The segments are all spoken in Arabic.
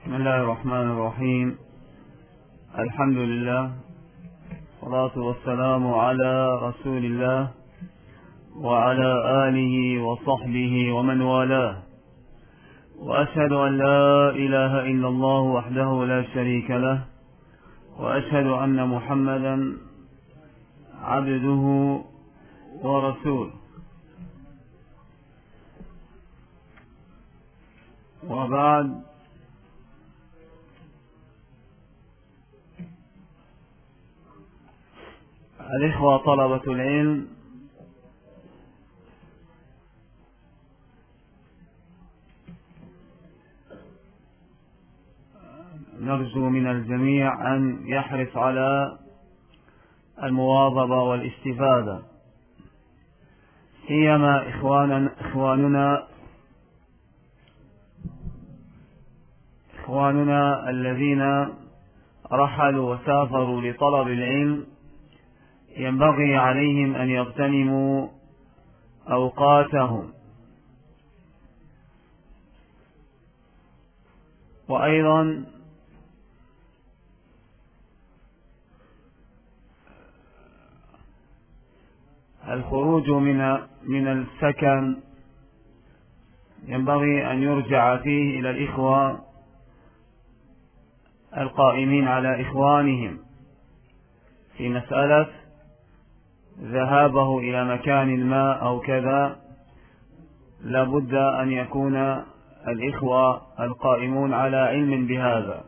بسم الله الرحمن الرحيم. الحمد لله والصلاة والسلام على رسول الله وعلى آله وصحبه ومن والاه، وأشهد أن لا إله إلا الله وحده لا شريك له، وأشهد أن محمدا عبده ورسوله. وبعد، الإخوة طلبة العلم، نرجو من الجميع أن يحرص على المواظبة والاستفادة، سيما إخواننا الذين رحلوا وسافروا لطلب العلم. ينبغي عليهم أن يغتنموا أوقاتهم، وأيضا الخروج من السكن ينبغي أن يرجع فيه إلى الإخوة القائمين على إخوانهم في مسألة ذهابه إلى مكان ما أو كذا. لابد أن يكون الإخوة القائمون على علم بهذا.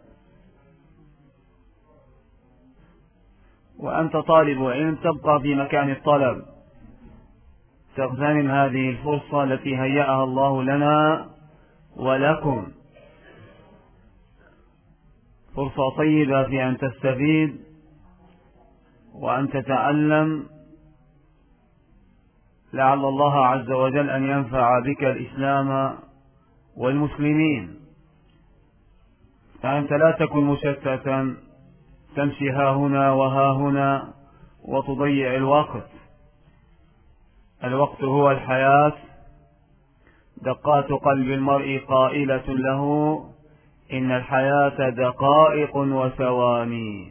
وأنت طالب علم تبقى في مكان الطلب، تغتنم هذه الفرصة التي هيأها الله لنا ولكم، فرصة طيبة في أن تستفيد وأن تتعلم، لعل الله عز وجل أن ينفع بك الإسلام والمسلمين. فأنت لا تكن مشتتا تمشي ها هنا وها هنا وتضيع الوقت. الوقت هو الحياة. دقات قلب المرء قائلة له إن الحياة دقائق وثواني،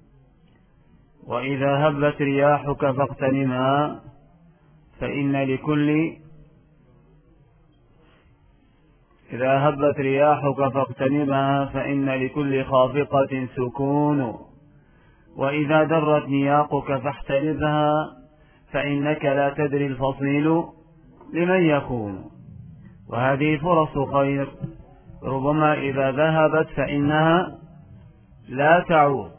وإذا هبت رياحك فاغتنمها فإن لكل خافقة سكون، وإذا درت نياقك فاحتربها فإنك لا تدري الفصيل لمن يكون. وهذه فرص خير، ربما إذا ذهبت فإنها لا تعود.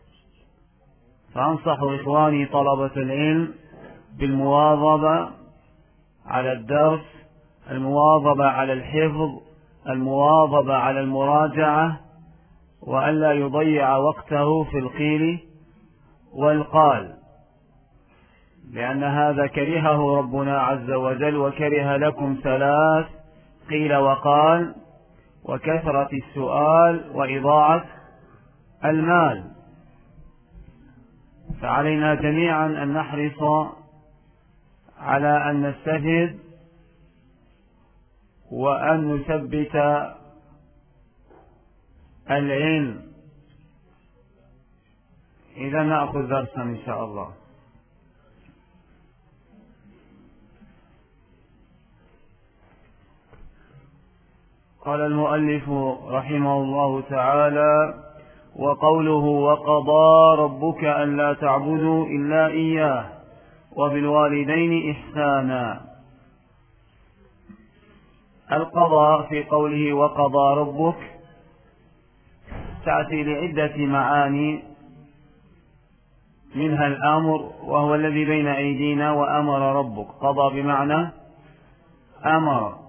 فأنصح إخواني طلبة العلم بالمواظبة على الدرس، المواظبة على الحفظ، المواظبة على المراجعة، وألا يضيع وقته في القيل والقال، لأن هذا كرهه ربنا عز وجل، وكره لكم ثلاث: قيل وقال، وكثرة السؤال، وإضاعة المال. فعلينا جميعا أن نحرص على أن نستفيد وأن نثبت العلم. إذا نأخذ درسا إن شاء الله. قال المؤلف رحمه الله تعالى: وقوله وقضى ربك ألا تعبدوا إلا إياه وبالوالدين إحسانا. القضاء في قوله وقضى ربك تأتي لعدة معاني، منها الأمر وهو الذي بين أيدينا، وأمر ربك. قضى بمعنى أمر،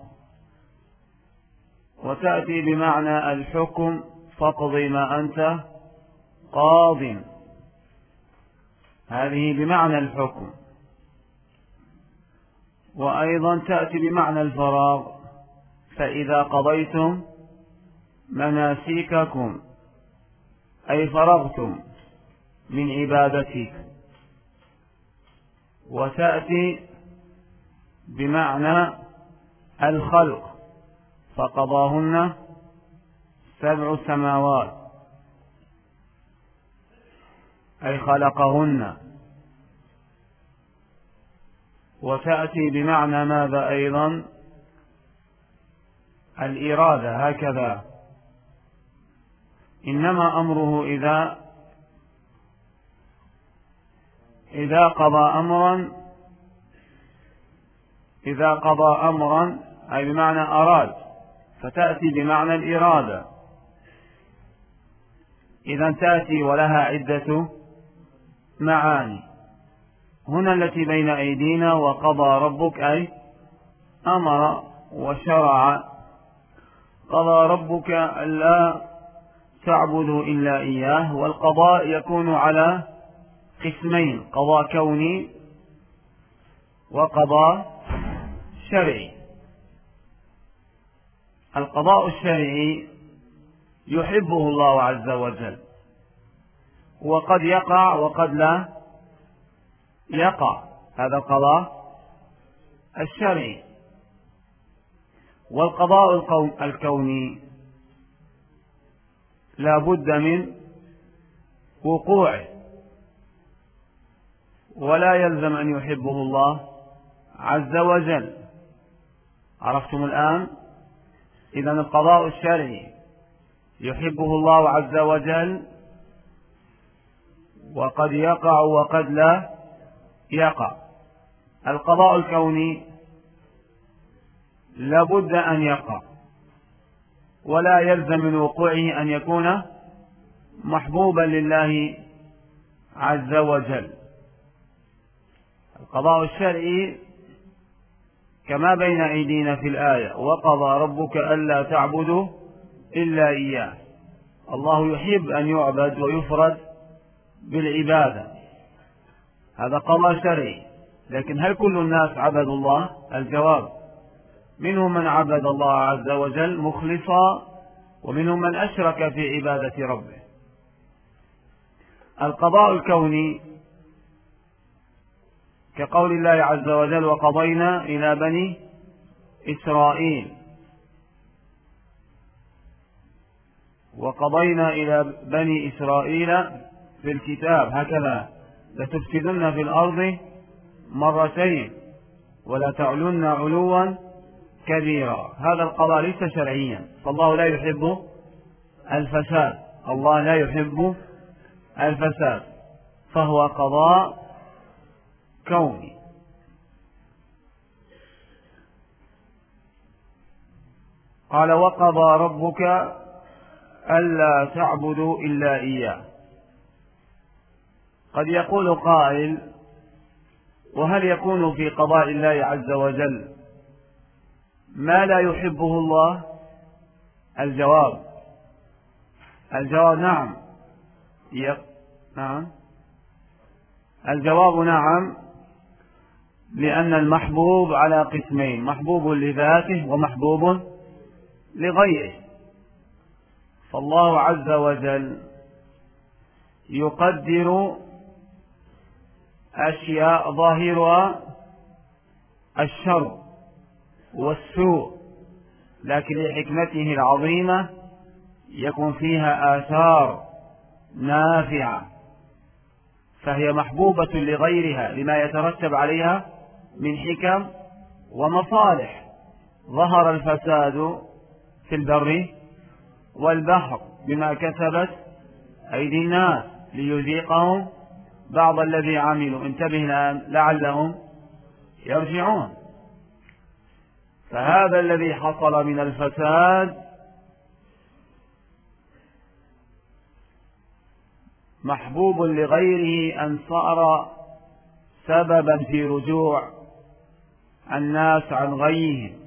وتأتي بمعنى الحكم، فاقض ما أنت قاض، هذه بمعنى الحكم. وأيضا تأتي بمعنى الفراغ، فإذا قضيتم مناسككم أي فرغتم من عبادتك. وتأتي بمعنى الخلق، فقضاهن 7 سماوات أي خلقهن. وتأتي بمعنى ماذا أيضا؟ الإرادة، هكذا. إنما أمره إذا قضى أمرا أي بمعنى أراد، فتأتي بمعنى الإرادة. إذا تأتي ولها عدة معاني. هنا التي بين أيدينا وقضى ربك أي أمر وشرع. قضى ربك ألا تعبدوا إلا إياه. والقضاء يكون على قسمين: قضاء كوني وقضاء شرعي. القضاء الشرعي يحبه الله عز وجل، وقد يقع وقد لا يقع، هذا القضاء الشرعي. والقضاء الكوني لا بد من وقوعه، ولا يلزم أن يحبه الله عز وجل. عرفتم الآن؟ إذن القضاء الشرعي يحبه الله عز وجل، وقد يقع وقد لا يقع. القضاء الكوني لابد أن يقع، ولا يلزم من وقوعه أن يكون محبوبا لله عز وجل. القضاء الشرعي كما بين أيدينا في الآية: وقضى ربك ألا تعبدوا إلا إياه. الله يحب أن يعبد ويفرد بالعبادة، هذا قضاء شرعي. لكن هل كل الناس عبدوا الله؟ الجواب: منهم من عبد الله عز وجل مخلصا، ومنهم من أشرك في عبادة ربه. القضاء الكوني كقول الله عز وجل: وقضينا إلى بني إسرائيل. وقضينا إلى بني إسرائيل في الكتاب هكذا: لتفسدن في الأرض مرتين ولا تعلن علوا كبيرا. هذا القضاء ليس شرعيا، فالله لا يحب الفساد، الله لا يحب الفساد، فهو قضاء كوني. قال: وقضى ربك ألا تعبدوا إلا إياه. قد يقول قائل: وهل يكون في قضاء الله عز وجل ما لا يحبه الله؟ الجواب نعم. الجواب نعم، لأن المحبوب على قسمين: محبوب لذاته ومحبوب لغيره. فالله عز وجل يقدر أشياء ظاهرها الشر والسوء، لكن لحكمته العظيمة يكون فيها آثار نافعة، فهي محبوبة لغيرها لما يترتب عليها من حكم ومصالح. ظهر الفساد في البر والبحر بما كسبت أيدي الناس ليذيقهم بعض الذي عملوا. انتبه الآن لعلهم يرجعون. فهذا الذي حصل من الفساد محبوب لغيره، أن صار سببا في رجوع الناس عن غيهم.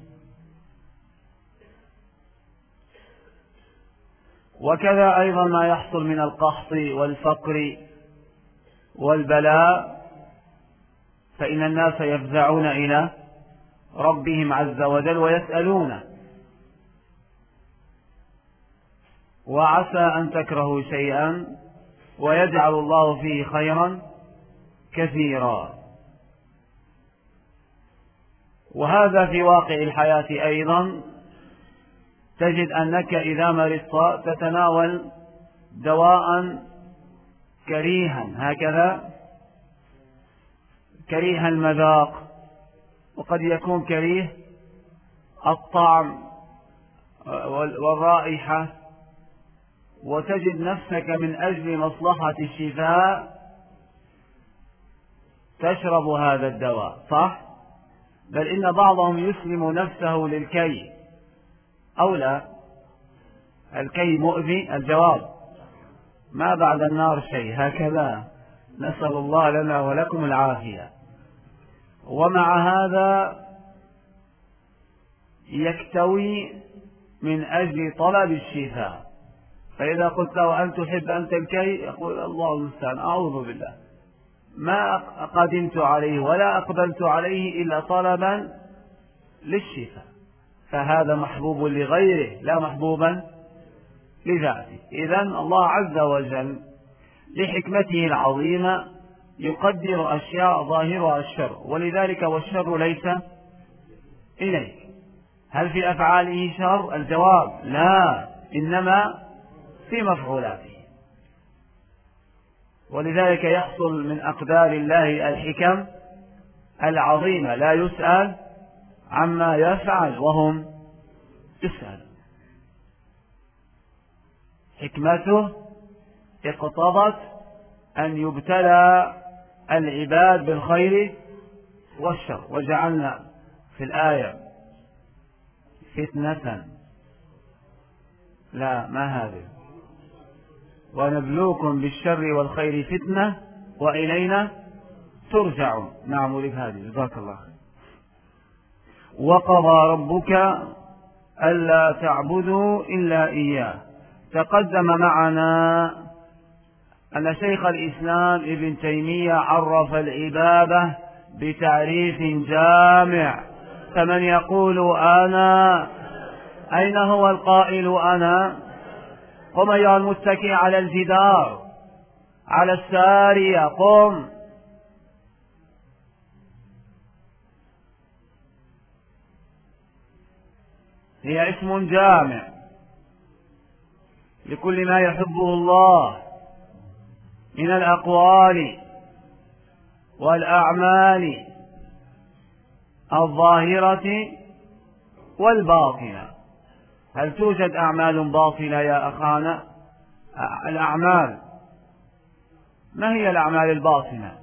وكذا أيضا ما يحصل من القحط والفقر والبلاء، فإن الناس يفزعون إلى ربهم عز وجل ويسألونه. وعسى أن تكرهوا شيئا ويجعل الله فيه خيرا كثيرا. وهذا في واقع الحياة أيضا تجد أنك إذا مرضت تتناول دواء كريها هكذا، كريه المذاق، وقد يكون كريه الطعم والرائحة، وتجد نفسك من أجل مصلحة الشفاء تشرب هذا الدواء، صح؟ بل إن بعضهم يسلم نفسه للكي أو لا. الكي مؤذي؟ الجواب ما بعد النار شيء، هكذا. نسأل الله لنا ولكم العافية. ومع هذا يكتوي من أجل طلب الشفاء، فإذا قلت له أن تحب أنت الكي يقول الله المستعان، أعوذ بالله، ما قدمت عليه ولا أقبلت عليه إلا طلبا للشفاء، فهذا محبوب لغيره لا محبوبا لذاته. إذن الله عز وجل لحكمته العظيمة يقدر أشياء ظاهرها الشر، ولذلك والشر ليس إليك. هل في أفعاله شر؟ الجواب لا، إنما في مفعولاته. ولذلك يحصل من أقدار الله الحكم العظيمة، لا يسأل عما يفعل وهم يسأل. حكمته اقتضت أن يبتلى العباد بالخير والشر، وجعلنا في الآية فتنة، لا ما هذه، ونبلوكم بالشر والخير فتنة وإلينا ترجعون. نعم لك هذه، جزاك الله خير. وقضى ربك ألا تعبدوا إلا إياه. تقدم معنا أن شيخ الإسلام ابن تيمية عرف العبادة بتعريف جامع. فمن يقول أنا، أين هو القائل أنا؟ قم أيها المتكئ على الجدار، على السارية، قم. هي اسم جامع لكل ما يحبه الله من الأقوال والأعمال الظاهرة والباطنة. هل توجد أعمال باطنة يا أخانا؟ الأعمال، ما هي الأعمال الباطنة؟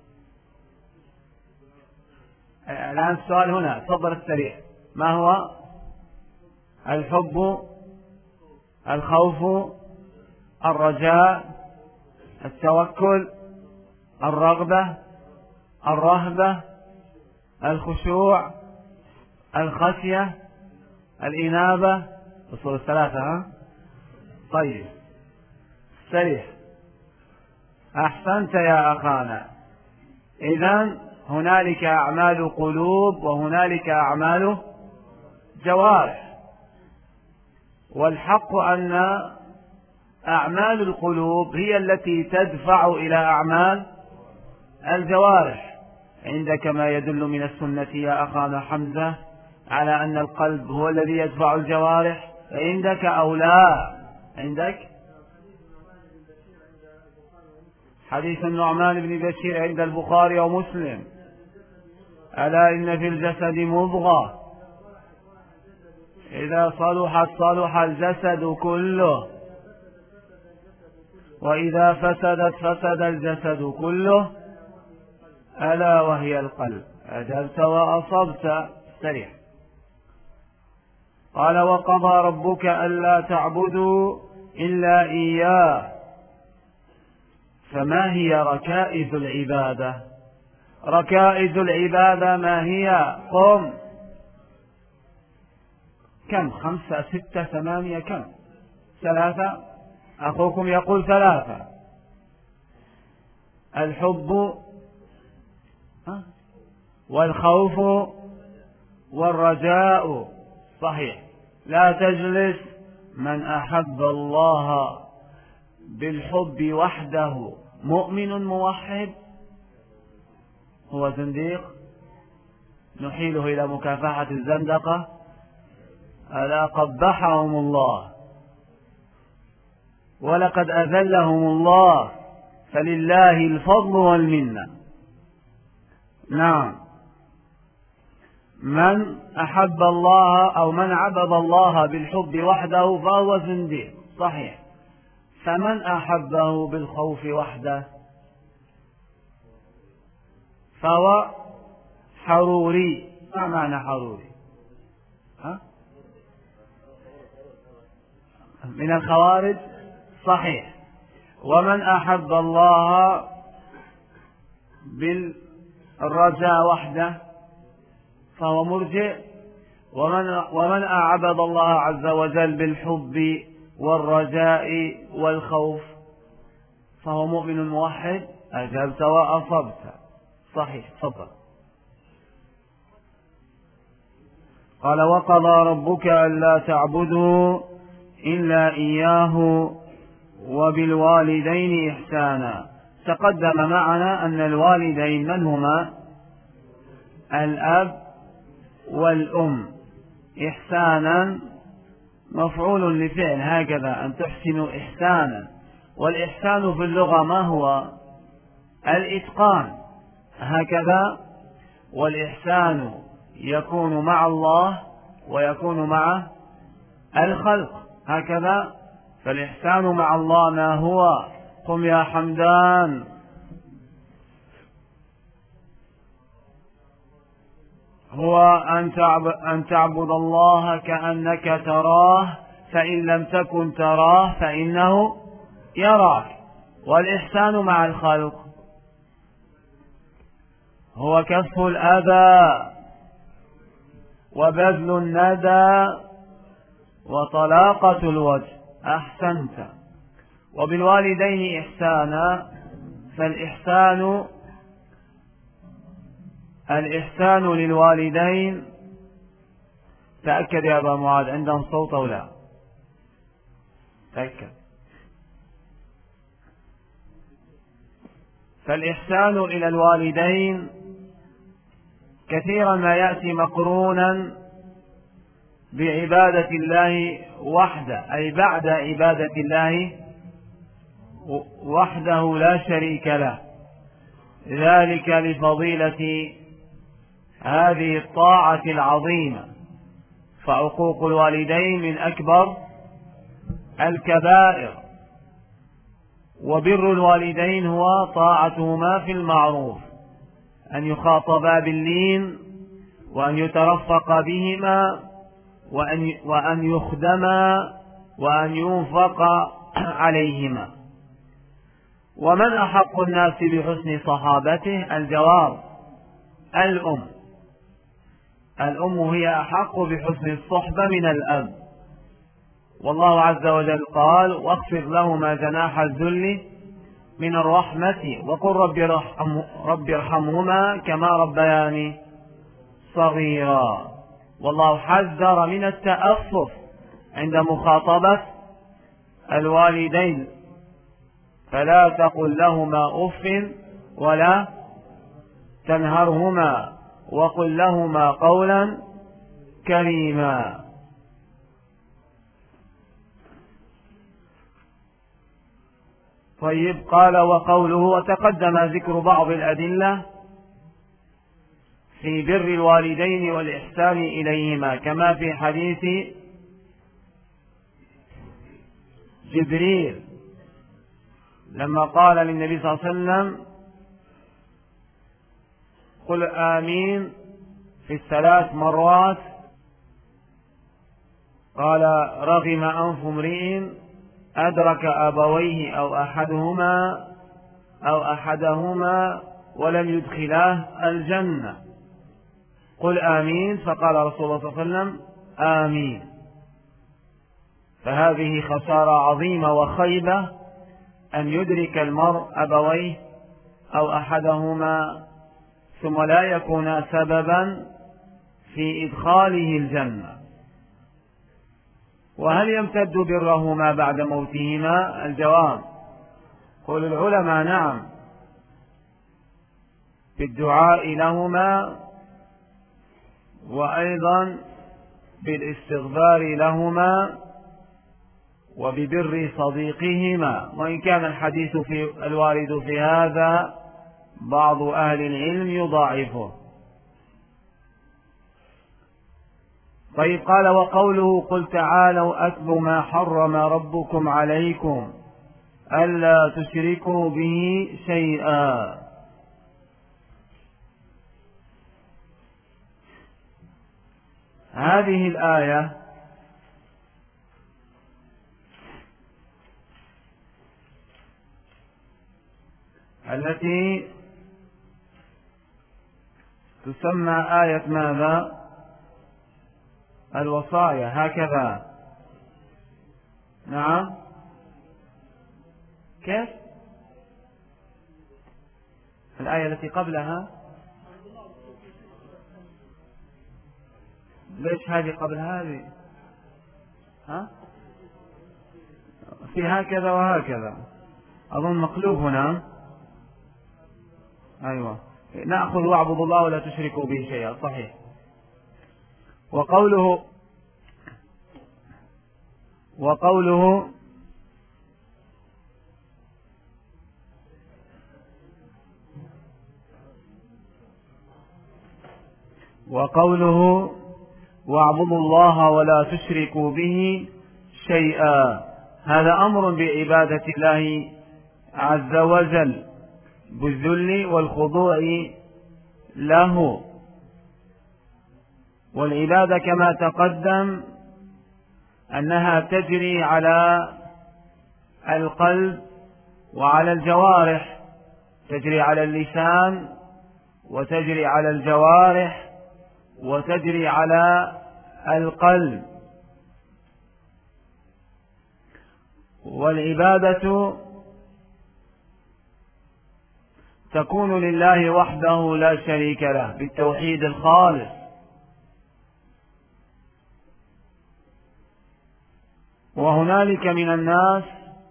الآن السؤال هنا، تفضل السريع. ما هو؟ الحب، الخوف، الرجاء، التوكل، الرغبة، الرهبة، الخشوع، الخشية، الإنابة، أصول الثلاثة، ها؟ طيب، سريع، أحسنت يا أخانا. إذن هنالك أعمال قلوب وهنالك أعمال جوارح، والحق أن أعمال القلوب هي التي تدفع إلى أعمال الجوارح. عندك ما يدل من السنة يا أخانا حمزة على أن القلب هو الذي يدفع الجوارح، عندك أو لا؟ عندك حديث النعمان بن بشير عند البخاري ومسلم: ألا إن في الجسد مضغة إذا صلحت صلح الجسد كله، وإذا فسدت فسد الجسد كله، ألا وهي القلب. أجبت وأصبت. سريع. قال: وقضى ربك ألا تعبدوا إلا إياه. فما هي ركائز العبادة؟ ركائز العبادة ما هي؟ قم. كم؟ 5 6 8 كم؟ 3. أخوكم يقول 3. الحب والخوف والرجاء. صحيح. لا تجلس من أحب الله بالحب وحده مؤمن موحد هو زنديق، نحيله إلى مكافحة الزندقة ألا قبحهم الله ولقد أذلهم الله، فلله الفضل والمنة. نعم، من أحب الله أو من عبد الله بالحب وحده فهو زنديق، صحيح. فمن أحبه بالخوف وحده فهو حروري. ما معنى حروري؟ من الخوارج، صحيح. ومن أحب الله بالرجاء وحده فهو مرجئ. ومن عبد الله عز وجل بالحب والرجاء والخوف فهو مؤمن موحد. أجبت وأصبت، صحيح. تفضل. قال: وقضى ربك ألا تعبدوا إلا إياه وبالوالدين إحسانا. تقدم معنا أن الوالدين من هما؟ الأب والأم. إحسانا مفعول لفعل، هكذا أن تحسنوا إحسانا. والإحسان في اللغة ما هو؟ الإتقان، هكذا. والإحسان يكون مع الله ويكون مع الخلق، هكذا. فالإحسان مع الله ما هو؟ قم يا حمدان. هو أن تعبد الله كأنك تراه، فإن لم تكن تراه فإنه يراك. والإحسان مع الخلق هو كف الأذى وبذل الندى وطلاقة الوجه. أحسنت. وبالوالدين إحسانا، الإحسان للوالدين. تأكد يا أبا معاذ، عندهم صوت أو لا؟ تأكد. فالإحسان إلى الوالدين كثيرا ما يأتي مقرونا بعبادة الله وحده، أي بعد عبادة الله وحده لا شريك له، ذلك لفضيلة هذه الطاعة العظيمة. فعقوق الوالدين من أكبر الكبائر، وبر الوالدين هو طاعتهما في المعروف، أن يخاطبا باللين وأن يترفق بهما وأن يخدما وأن ينفق عليهما. ومن أحق الناس بحسن صحابته؟ الجواب: الأم. الأم هي أحق بحسن الصحبة من الأب. والله عز وجل قال: واخفض لهما جناح الذل من الرحمة وقل رب ارحمهما كما ربياني صغيرا. والله حذر من التأفف عند مخاطبة الوالدين، فلا تقل لهما أف ولا تنهرهما وقل لهما قولا كريما. طيب، قال: وقوله: وتقدم ذكر بعض الأدلة في بر الوالدين والإحسان إليهما، كما في حديث جبريل لما قال للنبي صلى الله عليه وسلم: قل آمين في 3 مرات. قال: رغم أنف امرئ أدرك أبويه أو أحدهما ولم يدخلاه الجنة. قل آمين. فقال رسول الله صلى الله عليه وسلم: آمين. فهذه خسارة عظيمة وخيبة أن يدرك المرء أبويه أو أحدهما ثم لا يكون سببا في إدخاله الجنة. وهل يمتد برهما بعد موتهما؟ الجواب: قول العلماء: نعم، بالدعاء لهما، وأيضا بالاستغفار لهما وببر صديقهما، وإن كان الحديث الوارد في هذا بعض أهل العلم يضاعفه. طيب، قال وقوله قل تعالوا أتل ما حرم ربكم عليكم ألا تشركوا به شيئا. هذه الآية التي تسمى آية ماذا؟ الوصايا، هكذا. نعم، كيف؟ الآية التي قبلها، ليش هذه قبل هذه؟ ها؟ في هكذا وهكذا، أظن مقلوب هنا. أيوة، نأخذ واعبدوا الله ولا تشركوا به شيئا، صحيح. وقوله واعبدوا الله ولا تشركوا به شيئا، هذا أمر بعبادة الله عز وجل بالذل والخضوع له. والعبادة كما تقدم أنها تجري على القلب وعلى الجوارح، تجري على اللسان وتجري على الجوارح وتجري على القلب. والعبادة تكون لله وحده لا شريك له بالتوحيد الخالص. وهنالك من الناس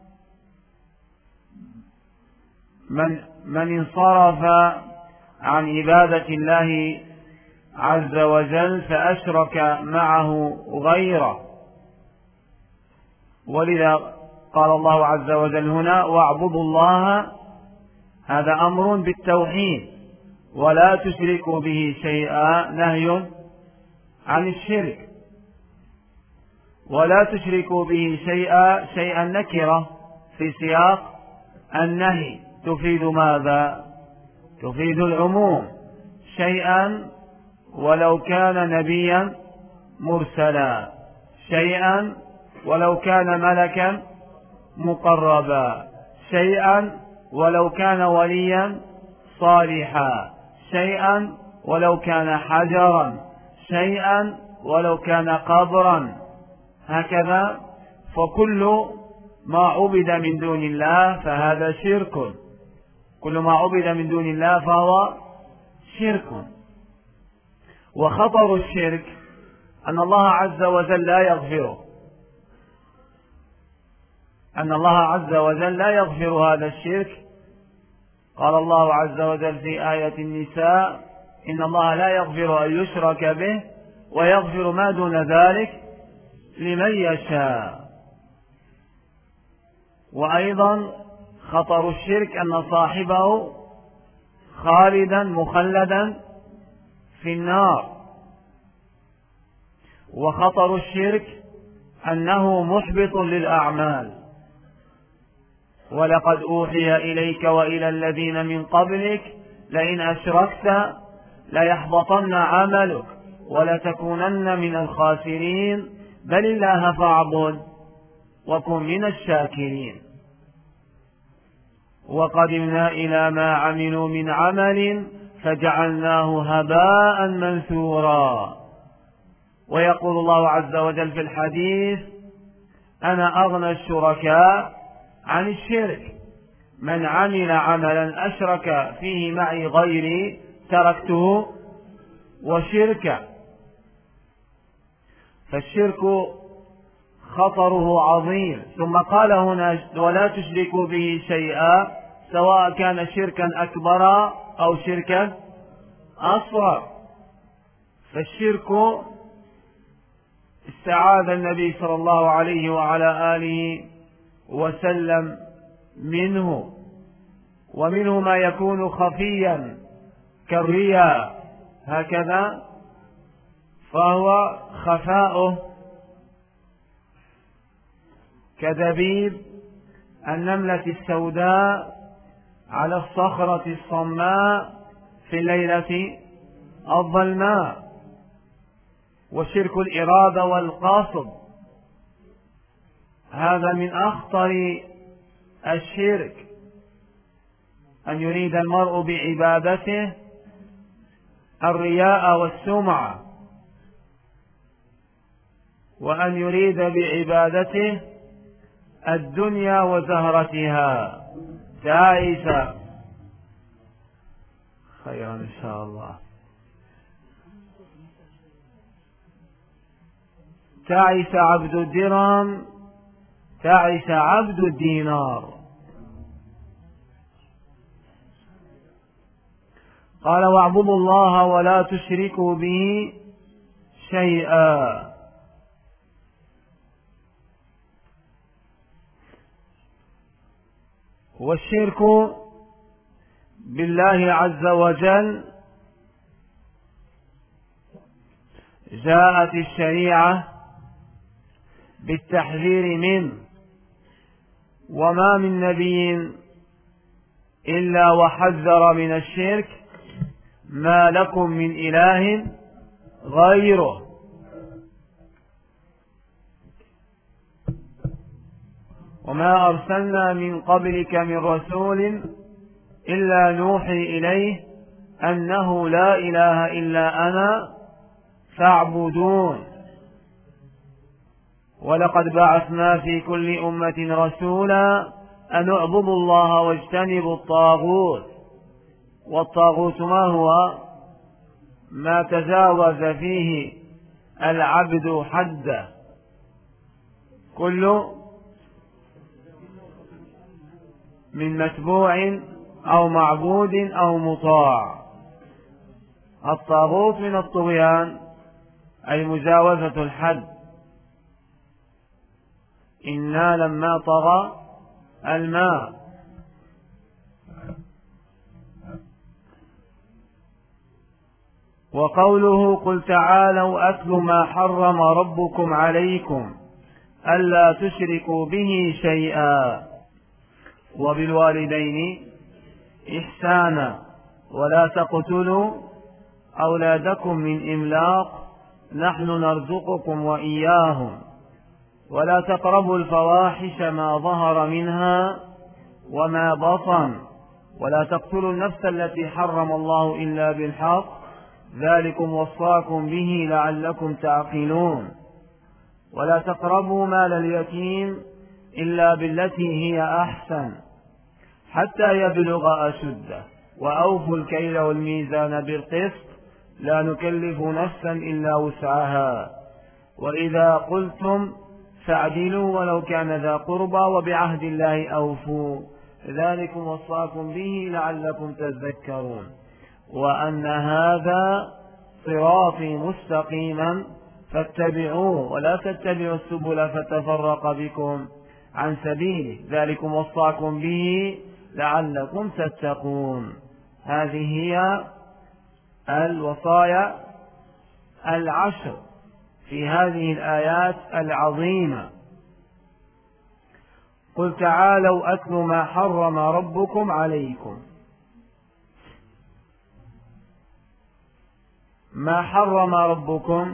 من انصرف عن عبادة الله عز وجل فأشرك معه غيره، ولذا قال الله عز وجل هنا واعبدوا الله، هذا أمر بالتوحيد، ولا تشركوا به شيئا، نهي عن الشرك. ولا تشركوا به شيئا نكرة في سياق النهي تفيد ماذا؟ تفيد العموم، شيئا ولو كان نبيا مرسلا، شيئا ولو كان ملكا مقربا، شيئا ولو كان وليا صالحا، شيئا ولو كان حجرا، شيئا ولو كان قبرا، هكذا. فكل ما عبد من دون الله فهذا شرك، كل ما عبد من دون الله فهو شرك. وخطر الشرك أن الله عز وجل لا يغفره، أن الله عز وجل لا يغفر هذا الشرك. قال الله عز وجل في آية النساء إن الله لا يغفر أن يشرك به ويغفر ما دون ذلك لمن يشاء. وأيضا خطر الشرك أن صاحبه خالدا مخلدا في النار. وخطر الشرك أنه محبط للأعمال، ولقد أوحي إليك وإلى الذين من قبلك لئن أشركت ليحبطن عملك ولتكونن من الخاسرين بل الله فاعبد وكن من الشاكرين. وقدمنا إلى ما عملوا من عمل فجعلناه هباء منثورا. ويقول الله عز وجل في الحديث أنا أغنى الشركاء عن الشرك، من عمل عملا أشرك فيه معي غيري تركته وشركه. فالشرك خطره عظيم. ثم قال هنا ولا تشركوا به شيئا، سواء كان شركا أكبر أو شركا أصغر. فالشرك استعاذ النبي صلى الله عليه وعلى آله وسلم منه، ومنه ما يكون خفيا كالرياء هكذا، فهو خفاؤه كدبيب النملة السوداء على الصخرة الصماء في الليلة الظلماء. وشرك الإرادة والقصد هذا من أخطر الشرك، أن يريد المرء بعبادته الرياء والسمعة، وأن يريد بعبادته الدنيا وزهرتها. تعيس خيرا إن شاء الله. تعيس عبد الدرهم، تعيس عبد الدينار. قال واعبدوا الله ولا تشركوا به شيئا. والشرك بالله عز وجل جاءت الشريعة بالتحذير منه، وما من نبي إلا وحذر من الشرك، ما لكم من إله غيره. وما أرسلنا من قبلك من رسول إلا نوحي إليه أنه لا إله إلا أنا فاعبدون. ولقد بعثنا في كل أمة رسولا أن اعبدوا الله واجتنبوا الطاغوت. والطاغوت ما هو؟ ما تجاوز فيه العبد حده، كل من متبوع أو معبود أو مطاع. الطاغوت من الطغيان أي مجاوزة الحد. إنا لما طغى الماء. وقوله قل تعالوا أتل ما حرم ربكم عليكم ألا تشركوا به شيئا وبالوالدين إحسانا ولا تقتلوا أولادكم من إملاق نحن نرزقكم وإياهم ولا تقربوا الفواحش ما ظهر منها وما بطن ولا تقتلوا النفس التي حرم الله إلا بالحق ذلكم وصاكم به لعلكم تعقلون ولا تقربوا مال اليتيم إلا بالتي هي أحسن حتى يبلغ أشده وأوفوا الكيل والميزان بالقسط لا نكلف نفسا إلا وسعها وإذا قلتم فاعدلوا ولو كان ذا قربى وبعهد الله أوفوا ذلكم وصاكم به لعلكم تذكرون وأن هذا صراطي مستقيما فاتبعوه ولا تتبعوا السبل فتفرق بكم عن سبيله ذلكم وصاكم به لعلكم تتقون. هذه هي الوصايا العشر في هذه الآيات العظيمة. قل تعالوا أتل ما حرم ربكم عليكم. ما حرم ربكم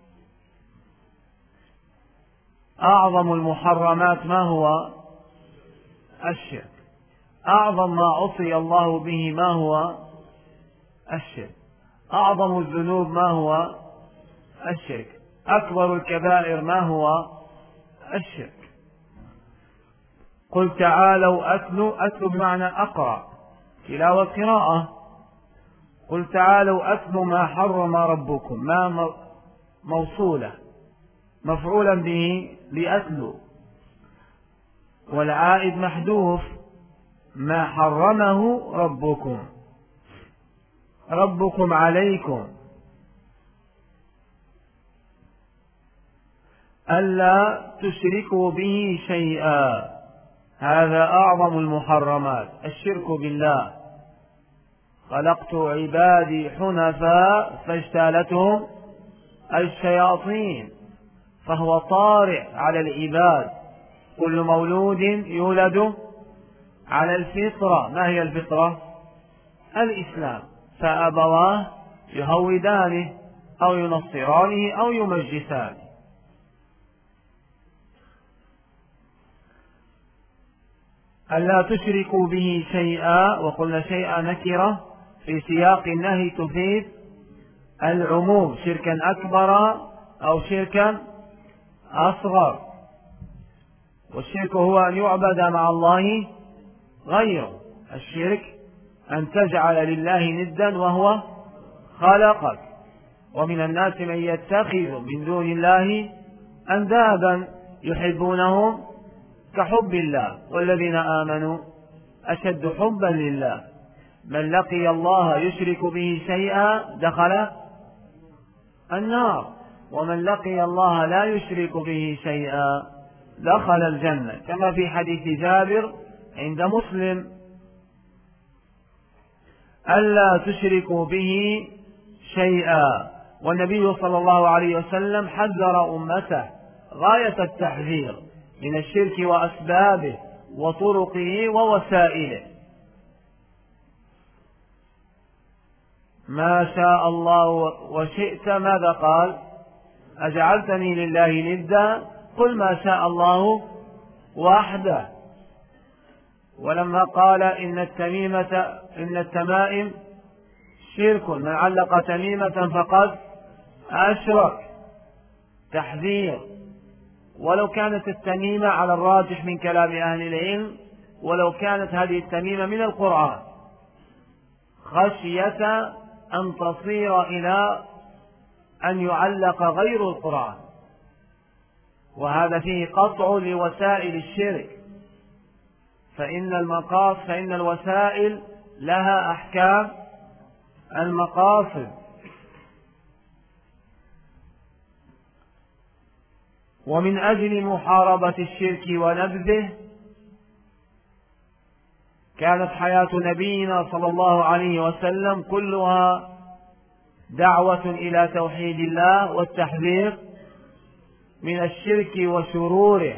أعظم المحرمات ما هو؟ الشرك. أعظم ما عصي الله به ما هو؟ الشرك. أعظم الذنوب ما هو؟ الشرك. أكبر الكبائر ما هو؟ الشرك. قل تعالوا أتلوا بمعنى أقرأ، تلاوة قراءة. قل تعالوا أتلوا ما حرم ربكم، ما موصولة مفعولا به لأتلوا والعائد محذوف ما حرمه ربكم عليكم. ألا تشركوا به شيئا، هذا أعظم المحرمات، الشرك بالله. خلقت عبادي حنفاء فاجتالتهم الشياطين، فهو طارئ على العباد. كل مولود يولد على الفطرة. ما هي الفطرة؟ الإسلام، فأبواه يهودانه أو ينصرانه أو يمجسانه. ألا تشركوا به شيئا، وقلنا شيئا نكرة في سياق النهي تفيد العموم، شركا أكبر أو شركا أصغر. والشرك هو أن يعبد مع الله غيره. الشرك أن تجعل لله ندا وهو خلقك. ومن الناس من يتخذ من دون الله أندادا يحبونهم كحب الله، والذين آمنوا أشد حبا لله. من لقي الله يشرك به شيئا دخل النار، ومن لقي الله لا يشرك به شيئا دخل الجنة، كما في حديث جابر عند مسلم: ألا تشركوا به شيئا. والنبي صلى الله عليه وسلم حذر أمته غاية التحذير من الشرك وأسبابه وطرقه ووسائله. ما شاء الله وشئت، ماذا قال؟ أجعلتني لله ندا؟ قل ما شاء الله وحده. ولما قال إن التمائم شرك، من علق تميمة فقد أشرك، تحذير. ولو كانت التميمة على الراجح من كلام أهل العلم، ولو كانت هذه التميمة من القرآن، خشية أن تصير إلى أن يعلق غير القرآن، وهذا فيه قطع لوسائل الشرك. فإن الوسائل لها أحكام المقاصد. ومن أجل محاربة الشرك ونبذه كانت حياة نبينا صلى الله عليه وسلم كلها دعوة إلى توحيد الله والتحذير من الشرك وشروره.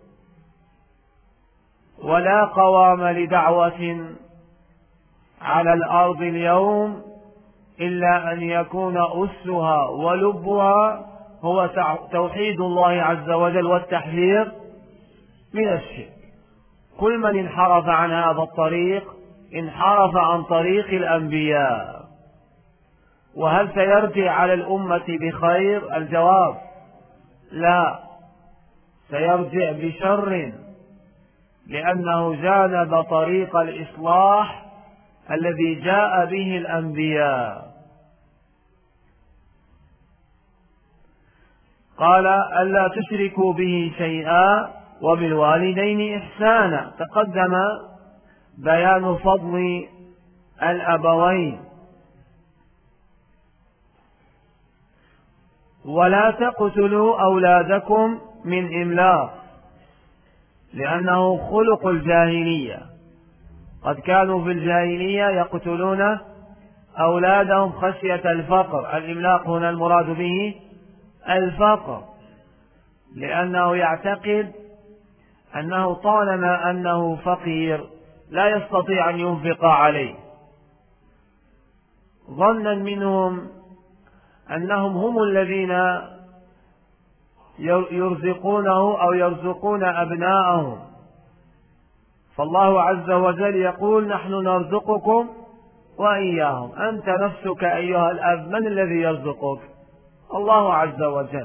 ولا قوام لدعوة على الأرض اليوم إلا أن يكون أسها ولبها هو توحيد الله عز وجل والتحذير من الشرك. كل من انحرف عن هذا الطريق انحرف عن طريق الأنبياء. وهل سيرجع على الأمة بخير؟ الجواب لا، سيرجع بشر، لأنه جانب طريق الإصلاح الذي جاء به الأنبياء. قال: ألا تشركوا به شيئا وبالوالدين إحسانا. تقدم بيان فضل الأبوين. ولا تقتلوا أولادكم من إملاق، لأنه خلق الجاهلية. قد كانوا في الجاهلية يقتلون أولادهم خشية الفقر. الإملاق هنا المراد به الفقر، لأنه يعتقد أنه طالما أنه فقير لا يستطيع أن ينفق عليه، ظنا منهم أنهم هم الذين يرزقونه أو يرزقون أبناءهم. فالله عز وجل يقول: نحن نرزقكم وإياهم. أنت نفسك أيها الأب من الذي يرزقك؟ الله عز وجل.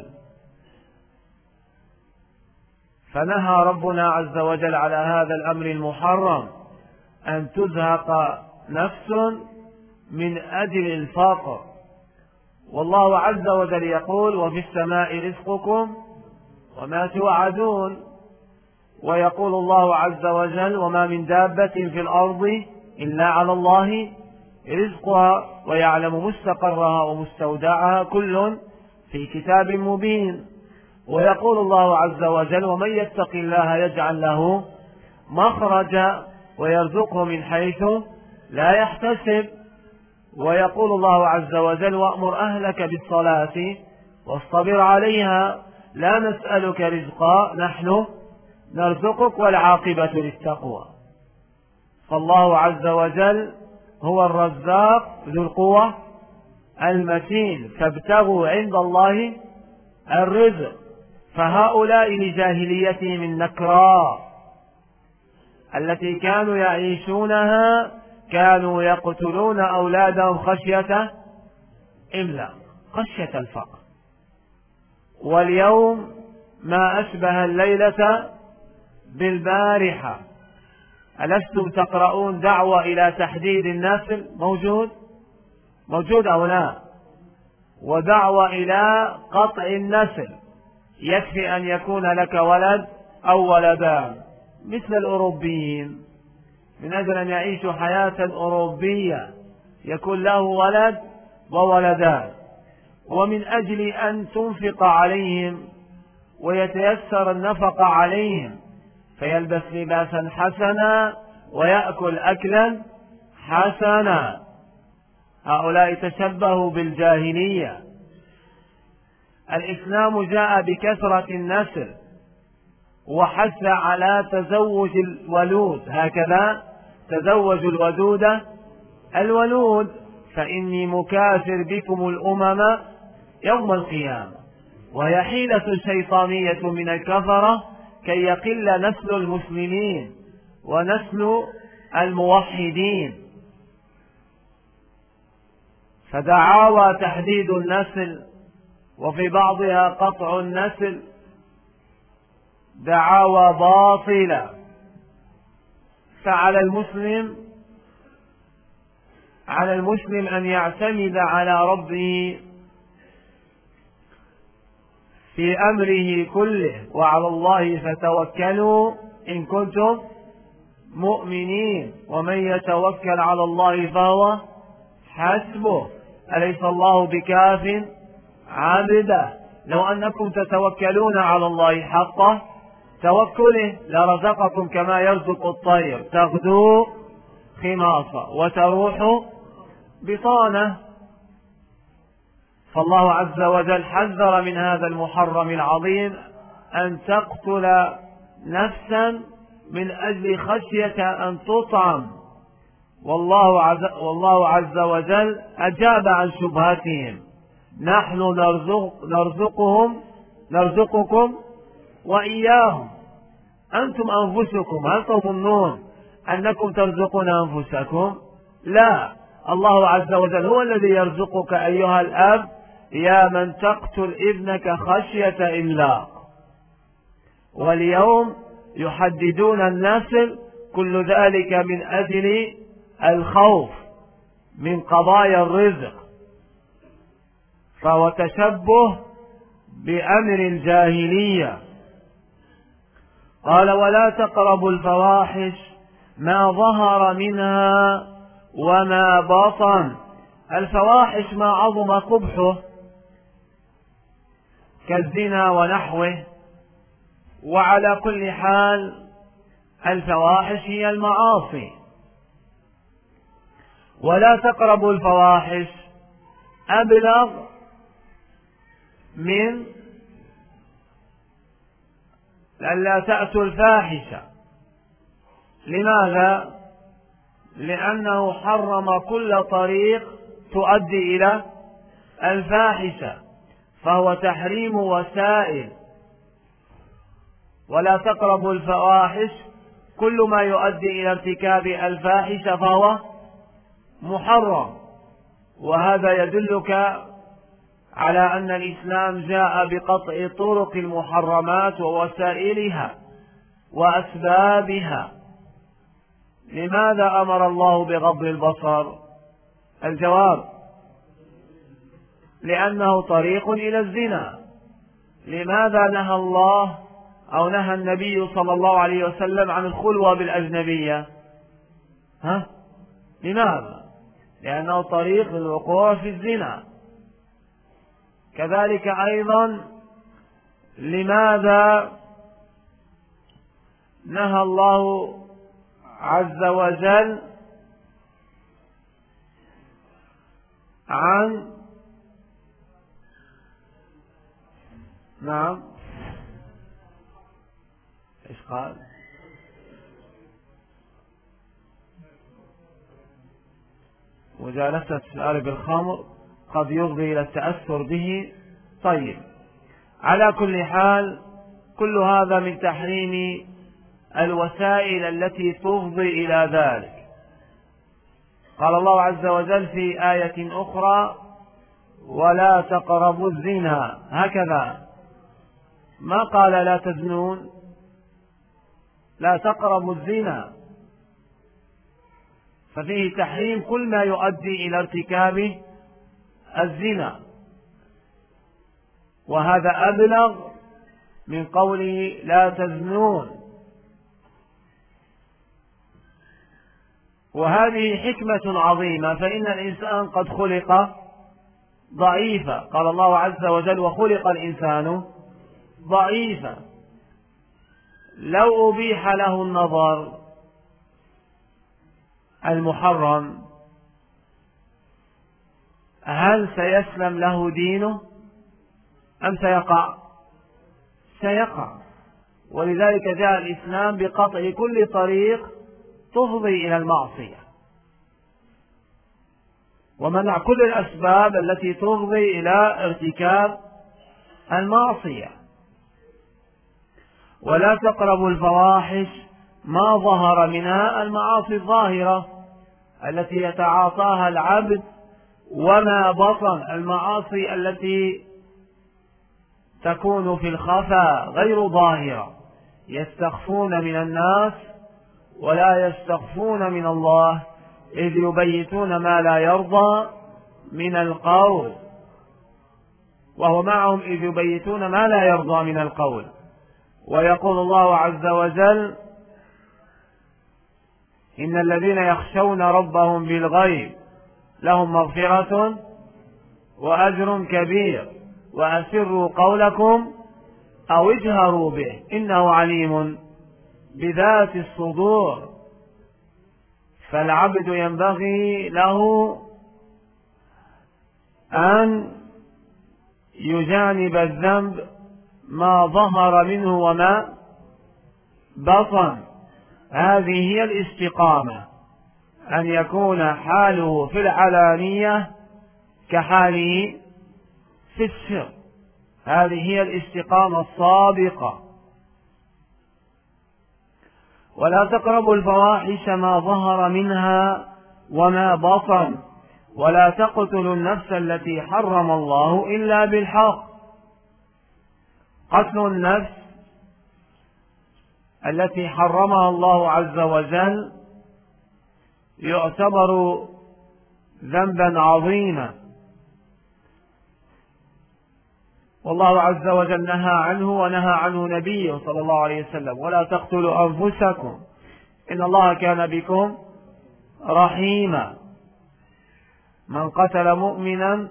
فنهى ربنا عز وجل على هذا الأمر المحرم، أن تزهق نفس من أجل الفقر. والله عز وجل يقول: وفي السماء رزقكم وما توعدون. ويقول الله عز وجل: وما من دابة في الأرض إلا على الله رزقها ويعلم مستقرها ومستودعها كل في كتاب مبين. ويقول الله عز وجل: ومن يتق الله يجعل له مخرجا ويرزقه من حيث لا يحتسب. ويقول الله عز وجل: وأمر أهلك بالصلاة واصطبر عليها لا نسألك رزقا نحن نرزقك والعاقبة للتقوى. فالله عز وجل هو الرزاق ذو القوة المتين، فابتغوا عند الله الرزق. فهؤلاء لجاهليتهم النكراء التي كانوا يعيشونها كانوا يقتلون أولادهم خشية إملاق، خشية الفقر. واليوم ما أشبه الليلة بالبارحة. ألستم تقرؤون دعوة إلى تحديد النسل؟ موجود أو لا؟ ودعوة إلى قطع النسل، يكفي أن يكون لك ولد أو ولدان مثل الأوروبيين، من أجل أن يعيشوا حياة أوروبية يكون له ولد وولدان، ومن أجل أن تنفق عليهم ويتيسر النفق عليهم فيلبس لباسا حسنا ويأكل أكلا حسنا. هؤلاء تشبهوا بالجاهلية. الإسلام جاء بكثرة النسل وحث على تزوج الولود، هكذا تزوجوا الودود الولود فإني مكاثر بكم الأمم يوم القيامة. وهي حيلة شيطانية من الكفرة كي يقل نسل المسلمين ونسل الموحدين. فدعاوى تحديد النسل وفي بعضها قطع النسل دعاوى باطلة. فعلى المسلم أن يعتمد على ربه في أمره كله، وعلى الله فتوكلوا إن كنتم مؤمنين، ومن يتوكل على الله فهو حسبه، أليس الله بكاف عبده. لو أنكم تتوكلون على الله حق توكله لرزقكم كما يرزق الطير تغدو خماصة وتروح بطانة. فالله عز وجل حذر من هذا المحرم العظيم أن تقتل نفسا من أجل خشية أن تطعم. والله عز وجل أجاب عن شبهتهم: نحن نرزقكم وإياهم. أنتم أنفسكم هل تظنون أنكم ترزقون أنفسكم؟ لا، الله عز وجل هو الذي يرزقك أيها الأب يا من تقتل ابنك خشية إملاق. واليوم يحددون النسل، كل ذلك من أجل الخوف من قضايا الرزق، فهو تشبه بأمر الجاهلية. قال: ولا تقربوا الفواحش ما ظهر منها وما بطن. الفواحش ما عظم قبحه كالزنا ونحوه. وعلى كل حال الفواحش هي المعاصي. ولا تقربوا الفواحش أبلغ من ألا تأتوا الفاحشة. لماذا؟ لأنه حرم كل طريق تؤدي إلى الفاحشة، فهو تحريم وسائل. ولا تقربوا الفواحش، كل ما يؤدي إلى ارتكاب الفاحشة فهو محرم. وهذا يدلك على أن الإسلام جاء بقطع طرق المحرمات ووسائلها وأسبابها. لماذا أمر الله بغض البصر؟ الجواب: لأنه طريق إلى الزنا. لماذا نهى الله أو نهى النبي صلى الله عليه وسلم عن الخلوة بالأجنبية؟ لماذا؟ لأنه طريق للوقوع في الزنا. كذلك أيضا لماذا نهى الله عز وجل عن نعم ايش قال؟ مجالسة السؤال بالخمر قد يفضي إلى التأثر به. طيب، على كل حال كل هذا من تحريم الوسائل التي تفضي إلى ذلك. قال الله عز وجل في آية أخرى: ولا تقربوا الزنا، هكذا، ما قال لا تزنون، لا تقربوا الزنا، ففيه تحريم كل ما يؤدي إلى ارتكاب الزنا، وهذا أبلغ من قوله لا تزنون. وهذه حكمة عظيمة، فإن الإنسان قد خلق ضعيفا، قال الله عز وجل: وخلق الإنسان ضعيفا. لو أبيح له النظر المحرم هل سيسلم له دينه أم سيقع؟ سيقع. ولذلك جاء الإسلام بقطع كل طريق تفضي إلى المعصية، ومنع كل الأسباب التي تفضي إلى ارتكاب المعصية. ولا تقربوا الفواحش ما ظهر منها، المعاصي الظاهرة التي يتعاطاها العبد، وما بطن، المعاصي التي تكون في الخفاء غير ظاهرة، يستخفون من الناس ولا يستخفون من الله، إذ يبيتون ما لا يرضى من القول، وهو معهم إذ يبيتون ما لا يرضى من القول. ويقول الله عز وجل: إن الذين يخشون ربهم بالغيب لهم مغفرة وأجر كبير، وأسروا قولكم أو اجهروا به إنه عليم بذات الصدور. فالعبد ينبغي له أن يجانب الذنب ما ظهر منه وما بطن. هذه هي الاستقامة، أن يكون حاله في العلانية كحاله في السر. هذه هي الاستقامة الصادقة. ولا تقربوا الفواحش ما ظهر منها وما بطن، ولا تقتلوا النفس التي حرم الله إلا بالحق. قتل النفس التي حرمها الله عز وجل يعتبر ذنبا عظيما، والله عز وجل نهى عنه ونهى عنه نبيه صلى الله عليه وسلم: ولا تقتلوا أنفسكم إن الله كان بكم رحيما. من قتل مؤمنا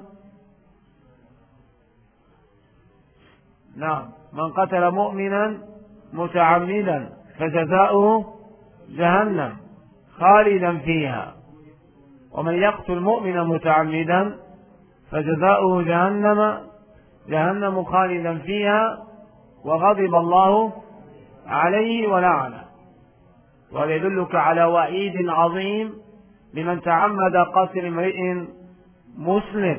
متعمدا فجزاؤه جهنم خالدا فيها، ومن يقتل مؤمنا متعمدا فجزاؤه جهنم خالدا فيها وغضب الله عليه ولعنه. وهذا يدلك على وعيد عظيم لمن تعمد قتل امرئ مسلم.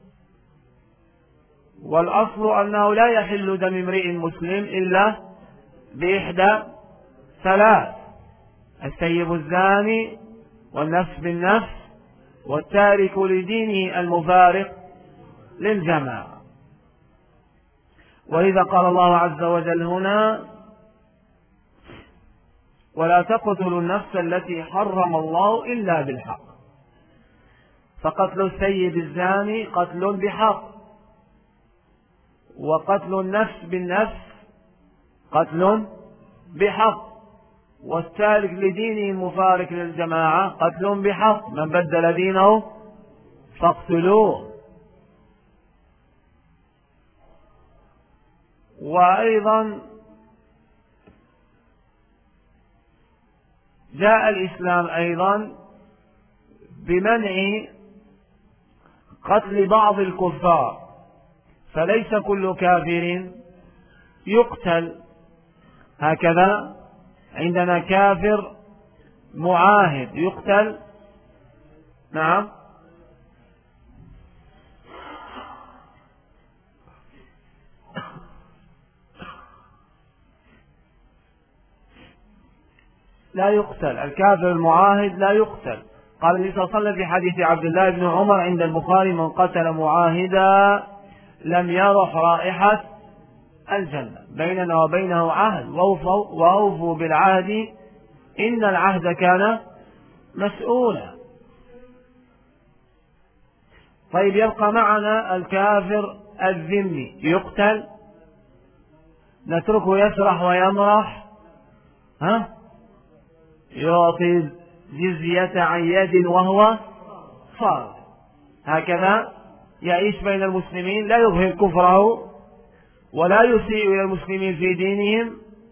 والأصل أنه لا يحل دم امرئ مسلم إلا بإحدى ثلاث: السيب الزاني، والنفس بالنفس، والتارك لدينه المفارق للجماعة. وإذا قال الله عز وجل هنا: ولا تقتلوا النفس التي حرم الله إلا بالحق، فقتل السيب الزاني قتل بحق، وقتل النفس بالنفس قتل بحق، والتارك لدينه المفارق للجماعة قتل بحق. من بدل دينه فاقتلوه. وأيضا جاء الإسلام أيضا بمنع قتل بعض الكفار، فليس كل كافر يقتل. هكذا عندنا كافر معاهد يقتل. نعم. لا يقتل الكافر المعاهد، لا يقتل. قال النبي صلى الله عليه وسلم في حديث عبد الله بن عمر عند البخاري: من قتل معاهدا لم يرح رائحة الجنة. بيننا وبينه عهد، وأوفوا بالعهد إن العهد كان مسؤولا. طيب، يبقى معنا الكافر الذمي يقتل، نتركه يسرح ويمرح؟ يعطي جزية عن يد وهو صار. هكذا يعيش بين المسلمين، لا يظهر كفره ولا يسيء إلى المسلمين في دينهم،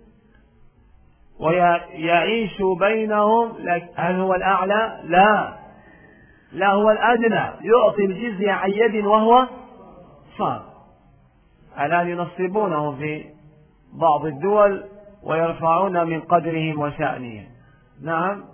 ويعيش بينهم. هل هو الأعلى؟ لا، هو الأدنى. يعطي الجزية عن يد وهو صار. الآن ينصبونه في بعض الدول ويرفعون من قدرهم وشأنهم. نعم.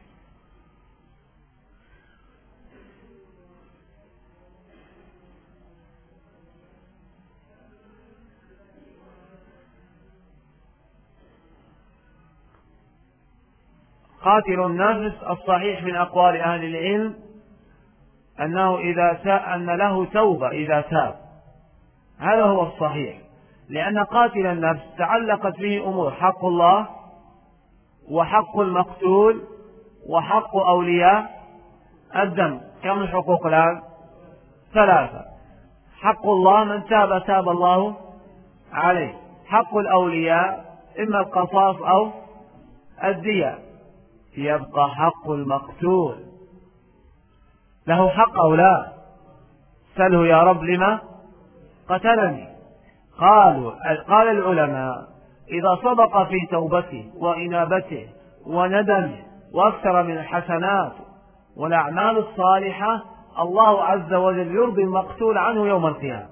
قاتل النفس الصحيح من أقوال أهل العلم أنه أن له توبة إذا تاب. هذا هو الصحيح، لأن قاتل النفس تعلقت به أمور: حق الله، وحق المقتول، وحق أولياء الدم. كم الحقوق الآن؟ 3. حق الله: من تاب تاب الله عليه. حق الأولياء: إما القصاص أو الدية. يبقى حق المقتول. له حق أو لا؟ سله يا رب لما قتلني. قال العلماء: إذا صدق في توبته وإنابته وندمه وأكثر من الحسنات والأعمال الصالحة، الله عز وجل يرضي المقتول عنه يوم القيامة.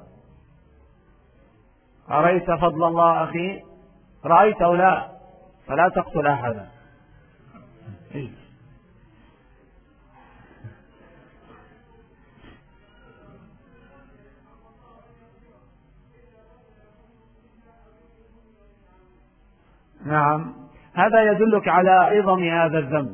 أرأيت فضل الله أخي؟ رأيت أو لا؟ فلا تقتل أحدا. نعم، هذا يدلك على عظم هذا الذنب.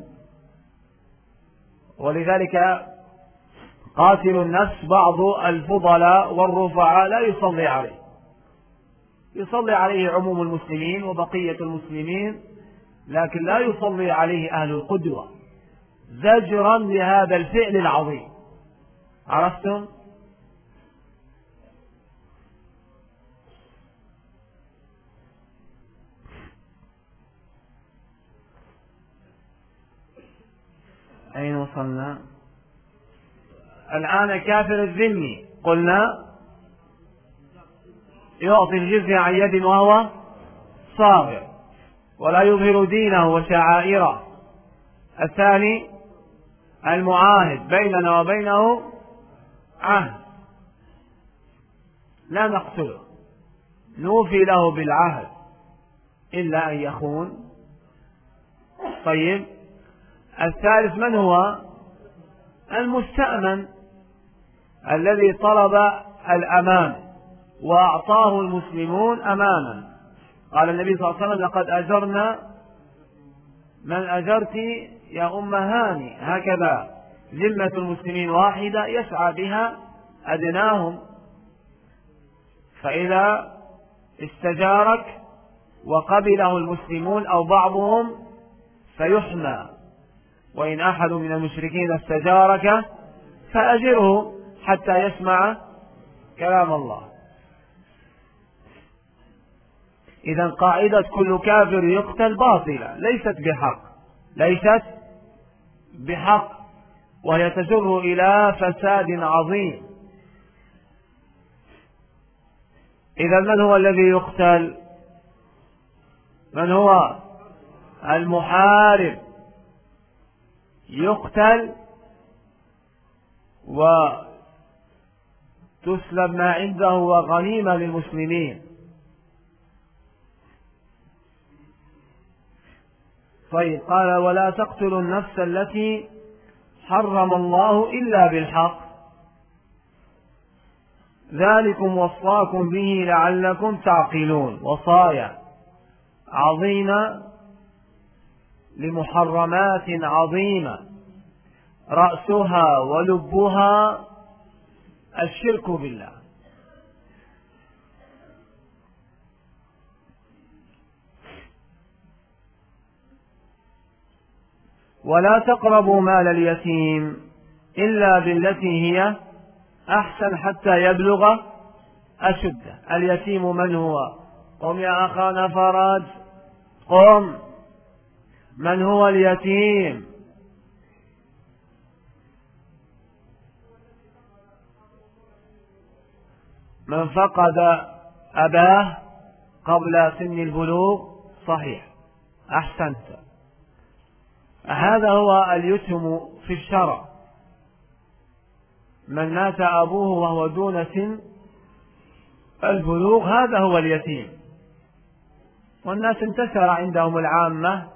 ولذلك قاتل النفس بعض الفضلاء والرفعاء لا يصلي عليه، يصلي عليه عموم المسلمين وبقية المسلمين، لكن لا يصلي عليه أهل القدوة زجرا لهذا الفعل العظيم. عرفتم؟ أين وصلنا؟ الآن كافر الذمي قلنا يعطي الجزية عن يد وهو صاغر ولا يظهر دينه وشعائره. الثاني المعاهد: بيننا وبينه عهد، لا نقتله، نوفي له بالعهد إلا أن يخون. طيب، الثالث من هو؟ المستأمن الذي طلب الأمان وأعطاه المسلمون أمانا. قال النبي صلى الله عليه وسلم: لقد أجرنا من أجرت يا أم هاني. هكذا ذمة المسلمين واحدة يسعى بها أدناهم. فإذا استجارك وقبله المسلمون أو بعضهم فيحمى. وإن أحد من المشركين استجارك فأجره حتى يسمع كلام الله. إذن قاعدة كل كافر يقتل باطلة، ليست بحق، وهي تجر إلى فساد عظيم. إذا من هو الذي يقتل؟ من هو؟ المحارب يقتل وتسلب ما عنده وغنيمة للمسلمين. طيب، قال ولا تقتلوا النفس التي حرم الله إلا بالحق ذلكم وصاكم به لعلكم تعقلون. وصايا عظيمة لمحرمات عظيمة رأسها ولبها الشرك بالله. ولا تقربوا مال اليتيم إلا بالتي هي أحسن حتى يبلغ أشده. اليتيم من هو؟ قم يا أخانا فرج، قم. من هو اليتيم؟ من فقد أباه قبل سن البلوغ. صحيح، أحسنت. هذا هو اليتم في الشرع، من مات أبوه وهو دون سن البلوغ هذا هو اليتيم. والناس انتشر عندهم العامة،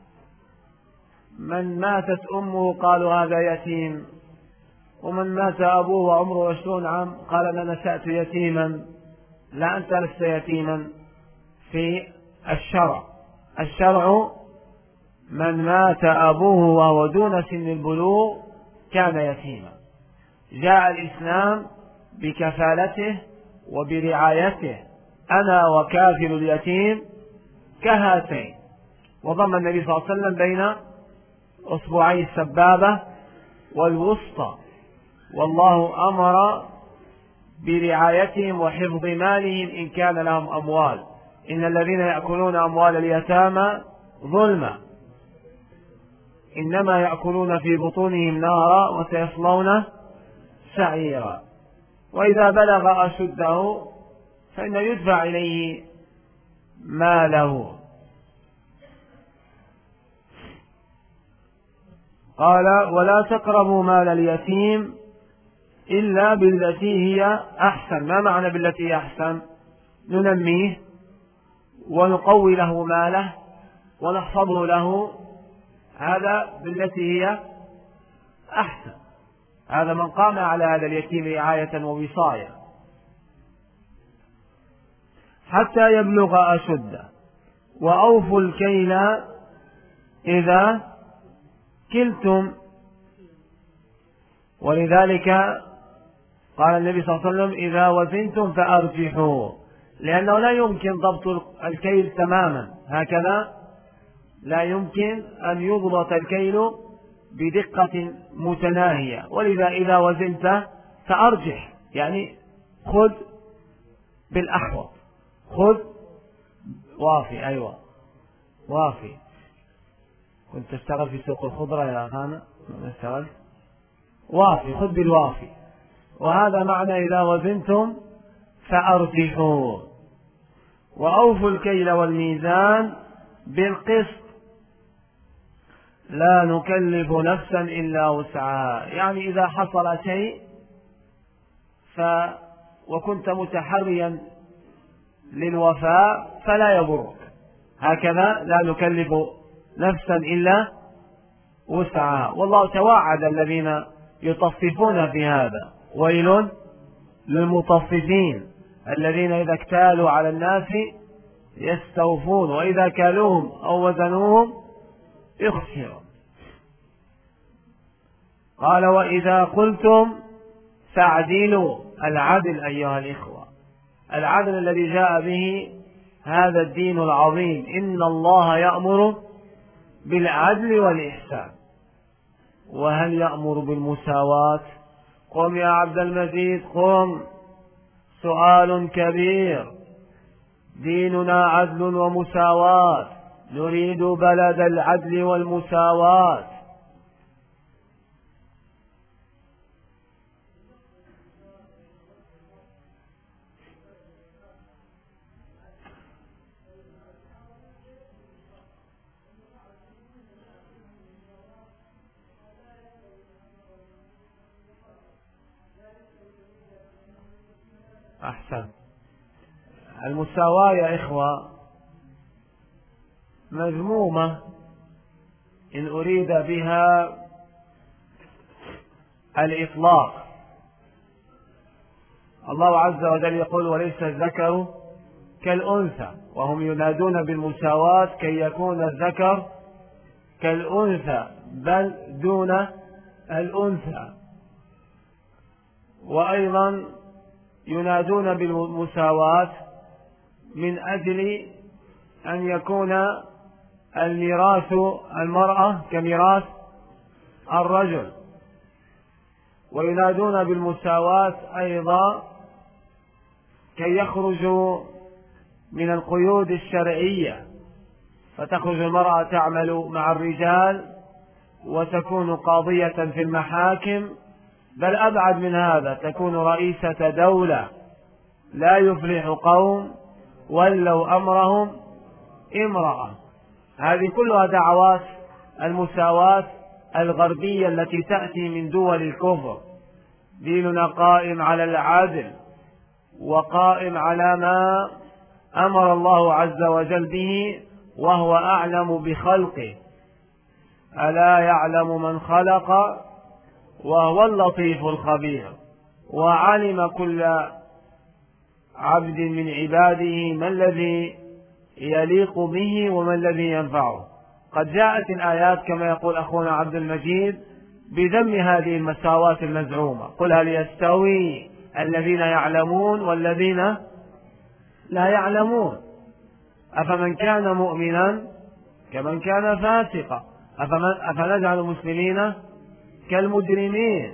من ماتت أمه قالوا هذا يتيم، ومن مات أبوه وعمره 20 عام قال أنا نشأت يتيما. لا، أنت لست يتيما في الشرع. الشرع من مات أبوه وهو دون سن البلوغ كان يتيما. جاء الإسلام بكفالته وبرعايته، أنا وكافل اليتيم كهاتين. وضم النبي صلى الله عليه وسلم بين أصبعي السبابة والوسطى، والله أمر برعايتهم وحفظ مالهم إن كان لهم أموال. إن الذين يأكلون أموال اليتامى ظلما إنما يأكلون في بطونهم نارا وسيصلون سعيرا. وإذا بلغ أشده فإن يدفع إليه ماله. قال ولا تقربوا مال اليتيم إلا بالتي هي أحسن. ما معنى بالتي هي أحسن؟ ننميه ونقوي له ماله ونحفظه له، هذا بالتي هي أحسن. هذا من قام على هذا اليتيم رعاية ووصاية حتى يبلغ أشده. وأوفوا الكيل إذا كلتم. ولذلك قال النبي صلى الله عليه وسلم إذا وزنتم فأرجحوا، لأنه لا يمكن ضبط الكيل تماما هكذا، لا يمكن أن يضبط الكيل بدقة متناهية. ولذا إذا وزنت فأرجح، يعني خذ بالأحوط، خذ وافي. أيوة وافي. كنت تشتغل في سوق الخضرة يا أخانا؟ اشتغل وافي، خذ بالوافي. وهذا معنى إذا وزنتم فأرجحوا. وأوفوا الكيل والميزان بالقسط لا نكلف نفسا إلا وسعها. يعني إذا حصل شيء وكنت متحريا للوفاء فلا يضرك، هكذا لا نكلف نفسا إلا وسعها. والله توعد الذين يطففون في هذا، ويل للمطففين الذين إذا اكتالوا على الناس يستوفون وإذا كالوهم أو وزنوهم يخسرون. قال وإذا قلتم فاعدلوا. العدل أيها الإخوة، العدل الذي جاء به هذا الدين العظيم. إن الله يأمر بالعدل والإحسان. وهل يأمر بالمساواة؟ قم يا عبد المجيد قم، سؤال كبير. ديننا عدل ومساواة، نريد بلد العدل والمساواة. أحسن. المساواة يا إخوة مذمومة إن أريد بها الإطلاق. الله عز وجل يقول وليس الذكر كالأنثى، وهم ينادون بالمساواة كي يكون الذكر كالأنثى بل دون الأنثى. وأيضا ينادون بالمساواة من أجل أن يكون الميراث المرأة كميراث الرجل، وينادون بالمساواة أيضا كي يخرجوا من القيود الشرعية، فتخرج المرأة تعمل مع الرجال وتكون قاضية في المحاكم، بل أبعد من هذا تكون رئيسة دولة. لا يفلح قوم ولوا أمرهم امرأة. هذه كلها دعوات المساواة الغربية التي تأتي من دول الكفر. ديننا قائم على العدل وقائم على ما أمر الله عز وجل به، وهو أعلم بخلقه. ألا يعلم من خلق وهو اللطيف الخبير. وعلم كل عبد من عباده ما الذي يليق به وما الذي ينفعه. قد جاءت الآيات كما يقول أخونا عبد المجيد بذم هذه المساواة المزعومة. قل هل يستوي الذين يعلمون والذين لا يعلمون؟ أفمن كان مؤمنا كمن كان فاسقا أفنجعل المسلمين كالمجرمين؟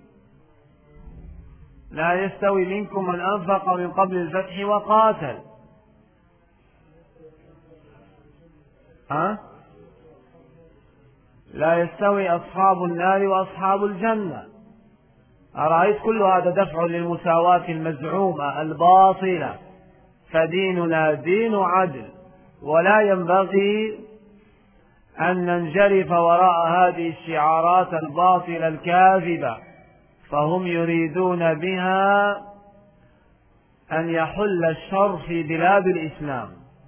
لا يستوي منكم من أنفق من قبل الفتح وقاتل. لا يستوي أصحاب النار وأصحاب الجنة. أرأيت كل هذا دفع للمساواة المزعومة الباطلة. فديننا دين عدل، ولا ينبغي أن ننجرف وراء هذه الشعارات الباطلة الكاذبة، فهم يريدون بها أن يحل الشر في بلاد الإسلام.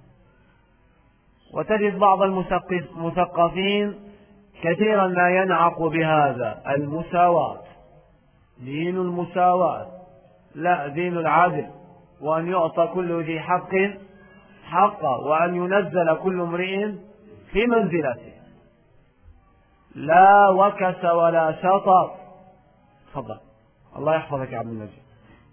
وتجد بعض المثقفين كثيرا ما ينعق بهذا المساواة. دين المساواة، لا، دين العدل، وأن يعطى كل ذي حق حقه، وأن ينزل كل امرئ في منزلته، لا وكس ولا شطط. تفضل، الله يحفظك يا عبد المجيد.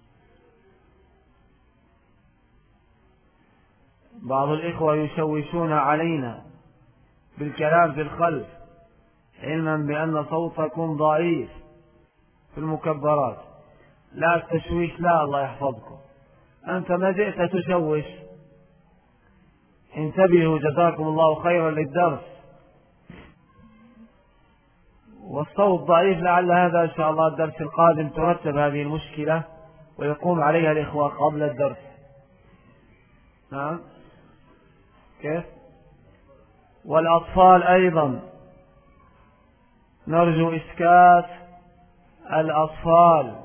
بعض الإخوة يشوشون علينا بالكلام في الخلف، علما بأن صوتكم ضعيف في المكبرات. لا التشويش، لا، الله يحفظكم. أنت ما جئت تشوش. انتبهوا، جزاكم الله خيرا للدرس. والصوت ضعيف، لعل هذا إن شاء الله الدرس القادم ترتب هذه المشكلة ويقوم عليها الإخوة قبل الدرس. نعم، كيف؟ والأطفال أيضا نرجو إسكات الأطفال.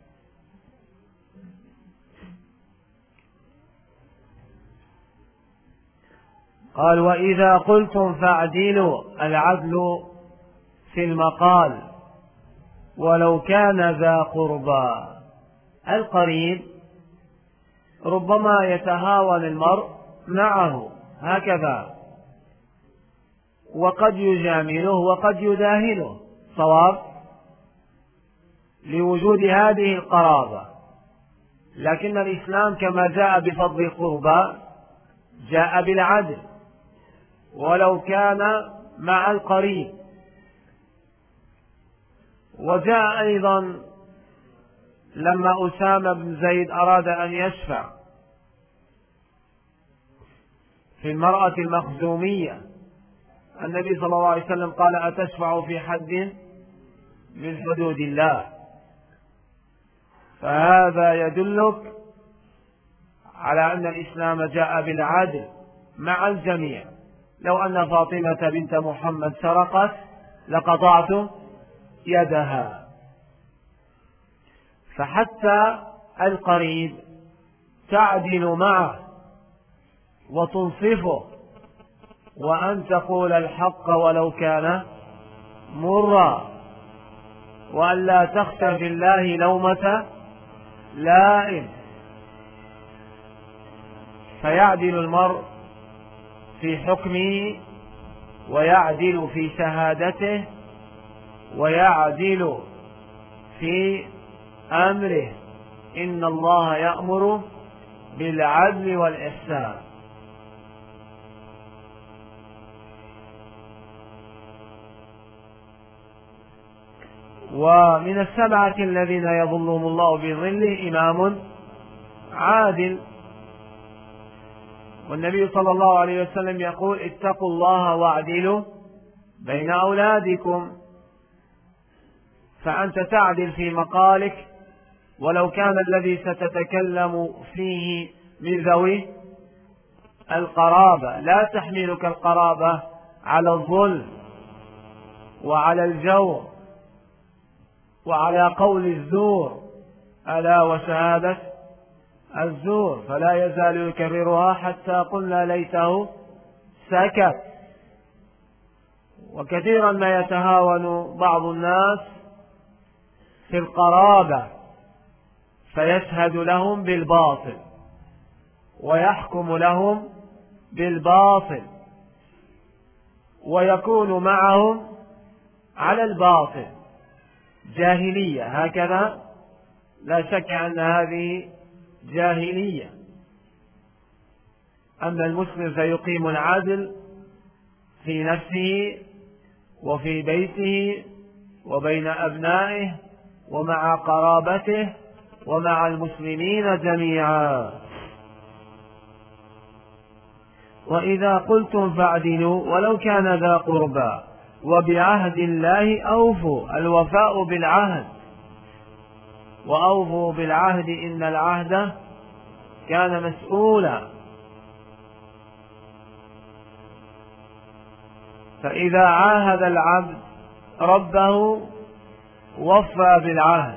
قال وإذا قلتم فاعدلوا، العدل في المقال ولو كان ذا قربى. القريب ربما يتهاون المرء معه هكذا، وقد يجامله وقد يداهنه، صواب، لوجود هذه القرابة. لكن الإسلام كما جاء بفضل القربى جاء بالعدل ولو كان مع القريب. وجاء أيضا لما أسامة بن زيد أراد أن يشفع في المرأة المخزومية، النبي صلى الله عليه وسلم قال أتشفع في حد من حدود الله؟ فهذا يدلك على أن الإسلام جاء بالعدل مع الجميع. لو أن فاطمة بنت محمد سرقت لقطعت يدها. فحتى القريب تعدل معه وتنصفه، وأن تقول الحق ولو كان مرا، وأن لا تخشى في الله لومة لائم. فيعدل المرء في حكمه، ويعدل في شهادته، ويعدل في أمره. إن الله يأمر بالعدل والإحسان. ومن السبعة الذين يظلهم الله بظله إمام عادل. والنبي صلى الله عليه وسلم يقول: اتقوا الله واعدلوا بين أولادكم. فأنت تعدل في مقالك، ولو كان الذي ستتكلم فيه من ذوي القرابة. لا تحملك القرابة على الظلم وعلى الجور وعلى قول الزور، ألا وشهادة الزور، فلا يزال يكررها حتى قلنا ليته سكت. وكثيرا ما يتهاون بعض الناس في القرابة فيشهد لهم بالباطل ويحكم لهم بالباطل ويكون معهم على الباطل. جاهلية هكذا، لا شك أن هذه جاهلية. أما المسلم فيقيم العدل في نفسه وفي بيته وبين أبنائه ومع قرابته ومع المسلمين جميعا. وإذا قلتم فاعدلوا ولو كان ذا قربى وبعهد الله أوفوا. الوفاء بالعهد، وأوفوا بالعهد إن العهد كان مسؤولا. فإذا عاهد العبد ربه وفى بالعهد،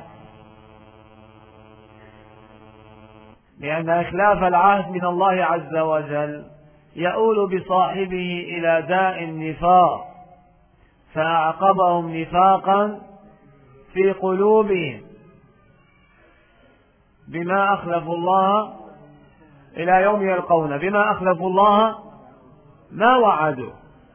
لأن إخلاف العهد من الله عز وجل يؤول بصاحبه إلى داء النفاق، فأعقبهم نفاقا في قلوبهم بما أخلفوا الله إلى يوم يلقون، بما أخلفوا الله ما وعدوا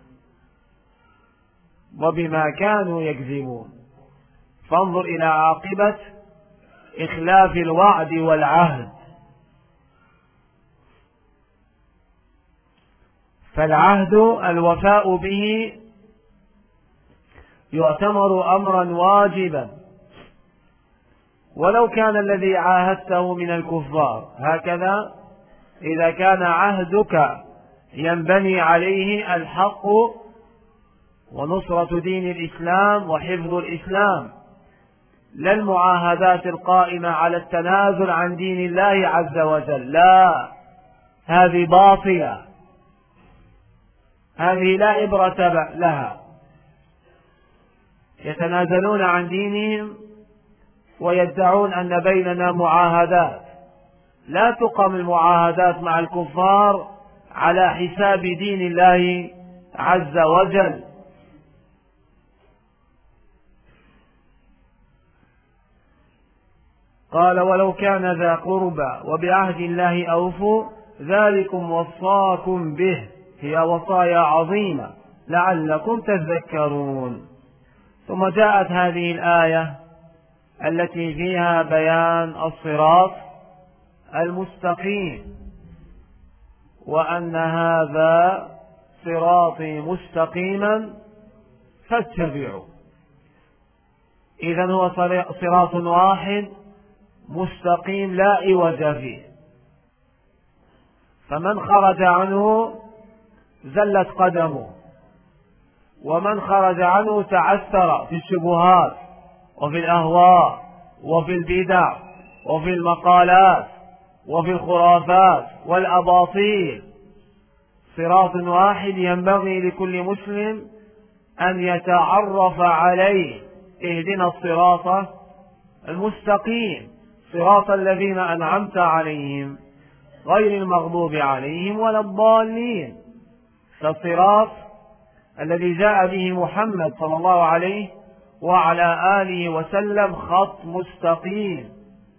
وبما كانوا يكذبون. فانظر إلى عاقبة إخلاف الوعد والعهد. فالعهد الوفاء به يعتبر أمرا واجبا ولو كان الذي عاهدته من الكفار. هكذا إذا كان عهدك ينبني عليه الحق ونصرة دين الإسلام وحفظ الإسلام، لا المعاهدات القائمة على التنازل عن دين الله عز وجل، لا، هذه باطلة، هذه لا عبرة لها. يتنازلون عن دينهم ويدعون أن بيننا معاهدات. لا تقام المعاهدات مع الكفار على حساب دين الله عز وجل. قال: ولو كان ذا قربى وبعهد الله أوفوا ذلكم وصاكم به. هي وصايا عظيمة لعلكم تذكرون. ثم جاءت هذه الآية التي فيها بيان الصراط المستقيم، وأن هذا صراطي مستقيما فاتبعوا. إذن هو صراط واحد مستقيم لا عوج فيه، فمن خرج عنه زلت قدمه، ومن خرج عنه تعثر في الشبهات وفي الأهواء وفي البدع وفي المقالات وفي الخرافات والأباطيل. صراط واحد ينبغي لكل مسلم أن يتعرف عليه. اهدنا الصراط المستقيم، صراط الذين أنعمت عليهم غير المغضوب عليهم ولا الضالين. فالصراط الذي جاء به محمد صلى الله عليه وعلى آله وسلم خط مستقيم،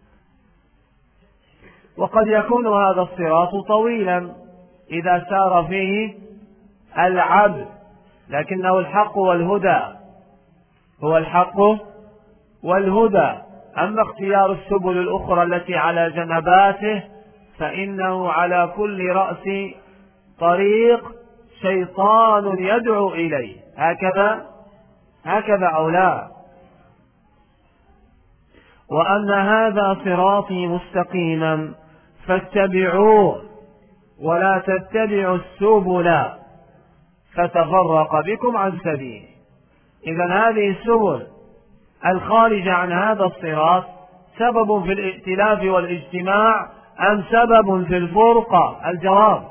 وقد يكون هذا الصراط طويلا إذا سار فيه العبد، لكنه الحق والهدى، هو الحق والهدى. أما اختيار السبل الأخرى التي على جنباته فإنه على كل رأس طريق شيطان يدعو إليه، هكذا أو لا. وأن هذا صراطي مستقيما فاتبعوه ولا تتبعوا السبل فتفرق بكم عن سبيله. إذن هذه السبل الخارجة عن هذا الصراط سبب في الائتلاف والاجتماع أم سبب في الفرقة؟ الجواب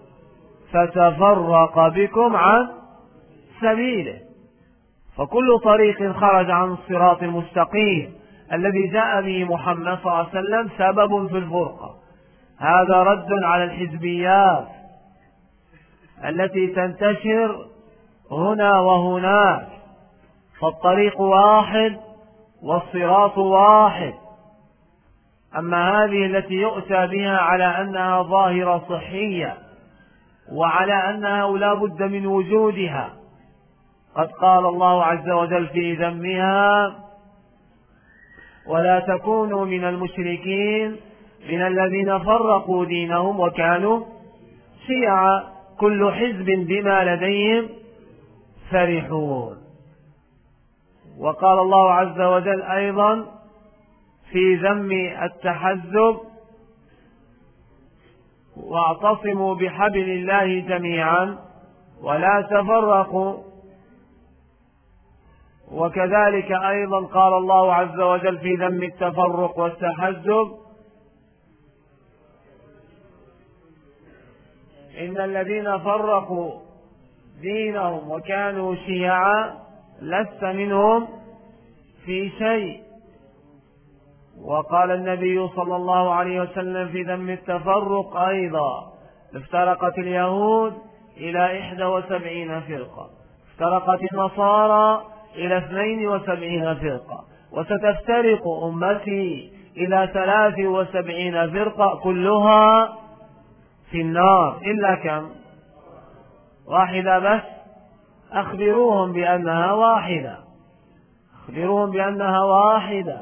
فتفرق بكم عن سبيله. فكل طريق خرج عن الصراط المستقيم الذي جاء به محمد صلى الله عليه وسلم سبب في الفرقة. هذا رد على الحزبيات التي تنتشر هنا وهناك، فالطريق واحد والصراط واحد. أما هذه التي يؤتى بها على أنها ظاهرة صحية وعلى أنها لا بد من وجودها، قد قال الله عز وجل في ذمها: ولا تكونوا من المشركين من الذين فرقوا دينهم وكانوا شيعا كل حزب بما لديهم فرحون. وقال الله عز وجل أيضا في ذم التحزب: واعتصموا بحبل الله جميعا ولا تفرقوا. وكذلك أيضا قال الله عز وجل في ذم التفرق والتحزب: إن الذين فرقوا دينهم وكانوا شيعا لست منهم في شيء. وقال النبي صلى الله عليه وسلم في ذم التفرق أيضا: افترقت اليهود إلى 71 فرقة، افترقت النصارى إلى 72 فرقة، وستفترق أمتي إلى 73 فرقة كلها في النار إلا كم؟ واحدة بس. أخبروهم بأنها واحدة، أخبروهم بأنها واحدة.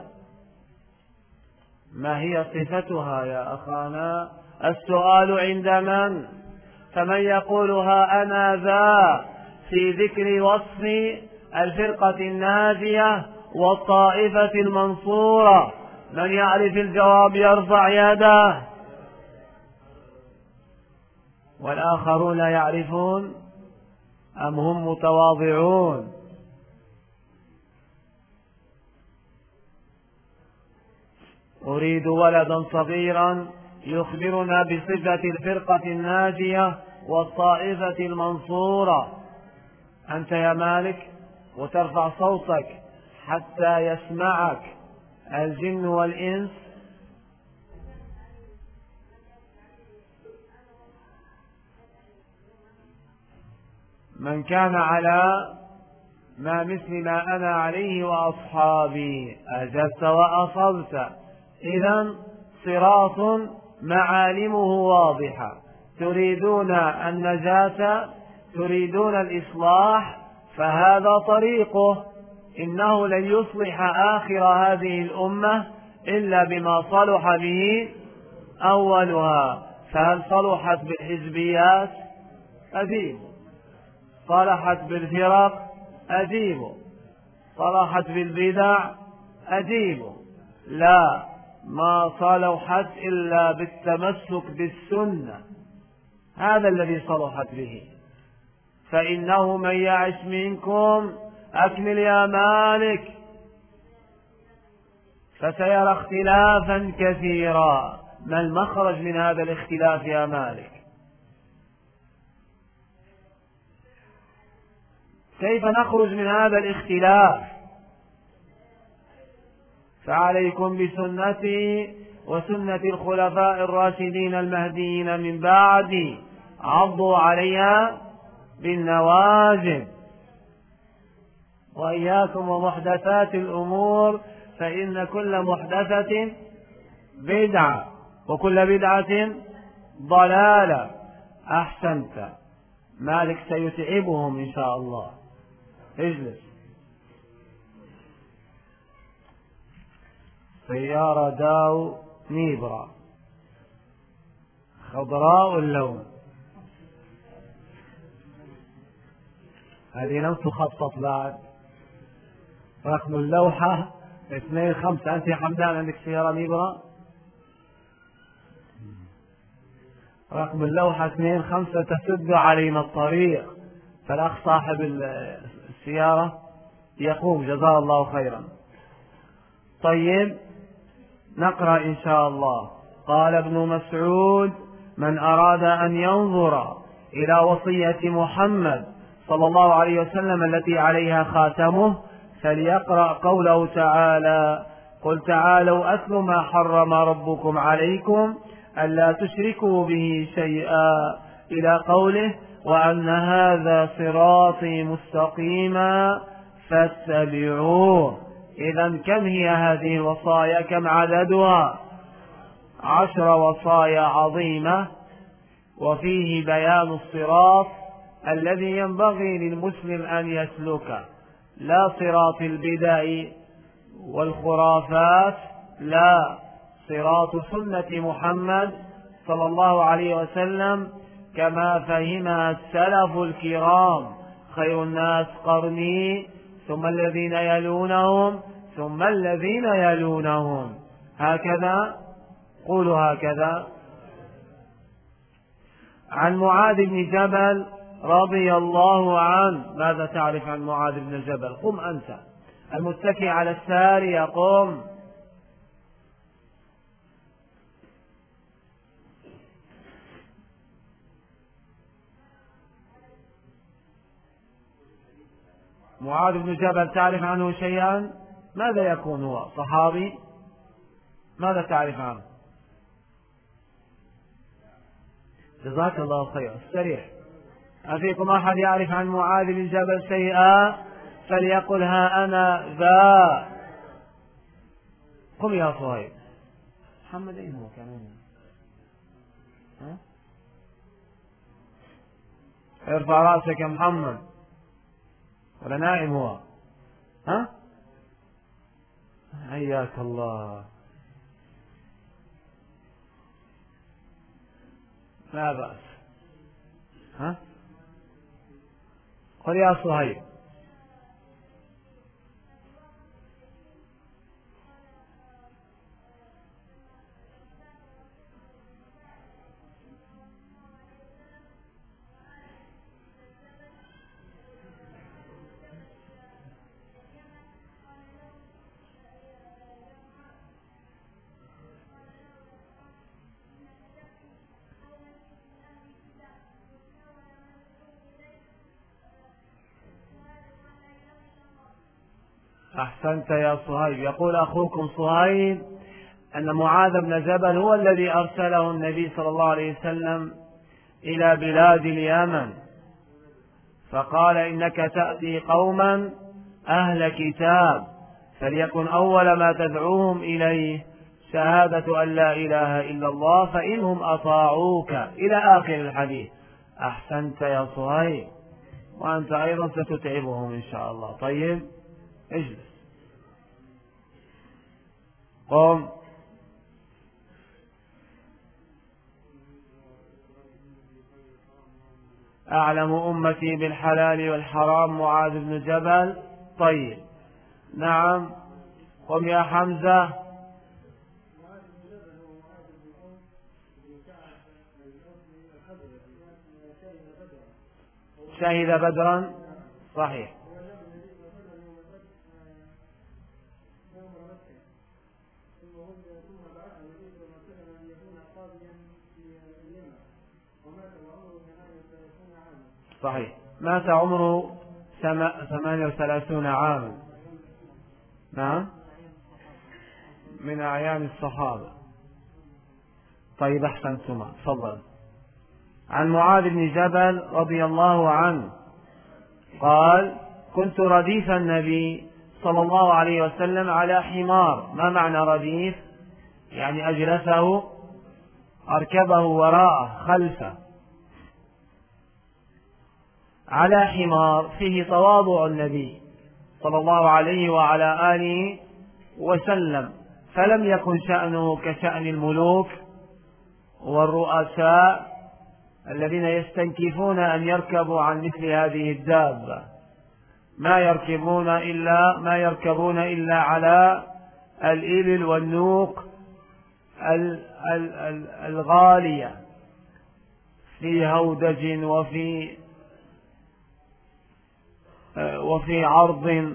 ما هي صفتها يا أخانا؟ السؤال عند من؟ فمن يقولها أنا ذا في ذكر وصف الفرقة الناجية والطائفة المنصورة؟ من يعرف الجواب يرفع يده. والآخرون لا يعرفون أم هم متواضعون؟ أريد ولدا صغيرا يخبرنا بصفة الفرقة الناجية والطائفة المنصورة. أنت يا مالك، وترفع صوتك حتى يسمعك الجن والإنس. من كان على ما مثل ما أنا عليه وأصحابي أجبت وأصبت. إذن صراط معالمه واضحة، تريدون النجاة، تريدون الإصلاح، فهذا طريقه. إنه لن يصلح آخر هذه الأمة إلا بما صلح به أولها. فهل صلحت بالحزبيات؟ أجيب. صلحت بالفرق؟ أجيب. صلحت بالبدع؟ أجيب. لا، ما صلحت إلا بالتمسك بالسنة، هذا الذي صلحت به. فإنه من يعش منكم، أكمل يا مالك، فسيرى اختلافا كثيرا. ما المخرج من هذا الاختلاف يا مالك؟ كيف نخرج من هذا الاختلاف؟ فعليكم بسنتي وسنة الخلفاء الراشدين المهديين من بعد عضوا عليها بالنواجذ. وإياكم ومحدثات الأمور فإن كل محدثة بدعة وكل بدعة ضلالة. أحسنت. مالك سيتعبهم إن شاء الله. اجلس. سيارة داو نيبرا خضراء اللون، هذه لم تخطط بعد. رقم اللوحة 25. أنت يا حمدان عندك سيارة نيبرا؟ رقم اللوحة 25 تسد علينا الطريق. فالأخ صاحب السيارة يقوم جزاه الله خيرا. طيب نقرأ إن شاء الله. قال ابن مسعود: من أراد أن ينظر إلى وصية محمد صلى الله عليه وسلم التي عليها خاتمه فليقرأ قوله تعالى: قل تعالوا أتل ما حرم ربكم عليكم ألا تشركوا به شيئا، إلى قوله: وأن هذا صراطي مستقيما فاتبعوه. إذن كم هي هذه الوصايا؟ كم عددها؟ 10 وصايا عظيمة، وفيه بيان الصراط الذي ينبغي للمسلم أن يسلكه، لا صراط البدع والخرافات، لا، صراط سنة محمد صلى الله عليه وسلم كما فهمها السلف الكرام: خير الناس قرني ثم الذين يلونهم ثم الذين يلونهم. هكذا قولوا هكذا. عن معاذ بن جبل رضي الله عنه. ماذا تعرف عن معاذ بن جبل؟ قم أنت المتكئ على السارية، قم. معاذ بن جبل تعرف عنه شيئا؟ ماذا يكون هو؟ صحابي؟ ماذا تعرف عنه؟ جزاك الله خيرا. استريح. أفيكم أحد يعرف عن معاذ بن جبل شيئا؟ فليقل: ها أنا ذا. قم يا صهيب. محمد أين هو كمان؟ ارفع رأسك يا محمد. ولا نائم هو؟ حياك الله. لا بأس. قل يا صهيب. أحسنت يا صهيب. يقول أخوكم صهيب أن معاذ بن جبل هو الذي أرسله النبي صلى الله عليه وسلم إلى بلاد اليمن، فقال: إنك تأتي قوما أهل كتاب فليكن أول ما تدعوهم إليه شهادة أن لا إله إلا الله فإنهم أطاعوك، إلى آخر الحديث. أحسنت يا صهيب، وأنت أيضا ستتعبهم إن شاء الله. طيب اجلس. قم. أعلم أمتي بالحلال والحرام معاذ بن جبل. طيب نعم. قم يا حمزة. شهد بدرا. صحيح. صحيح. مات عمره 38 عاما. نعم، من أعيان الصحابة. طيب أحسنتما، تفضل. عن معاذ بن جبل رضي الله عنه قال: كنت رديف النبي صلى الله عليه وسلم على حمار. ما معنى رديف؟ يعني أجلسه، أركبه وراءه خلفه على حمار، فيه تواضع النبي صلى الله عليه وعلى آله وسلم، فلم يكن شأنه كشأن الملوك والرؤساء الذين يستنكفون أن يركبوا عن مثل هذه الدابة، ما يركبون إلا على الإبل والنوق الغالية في هودج وفي عرض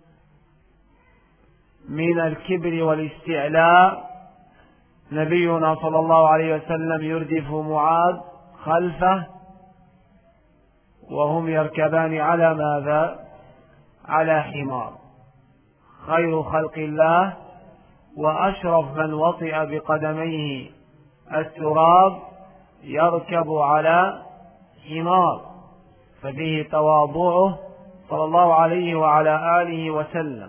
من الكبر والاستعلاء. نبينا صلى الله عليه وسلم يردف معاذ خلفه وهم يركبان على ماذا؟ على حمار. خير خلق الله وأشرف من وطئ بقدميه التراب يركب على حمار، ففيه تواضعه صلى الله عليه وعلى آله وسلم.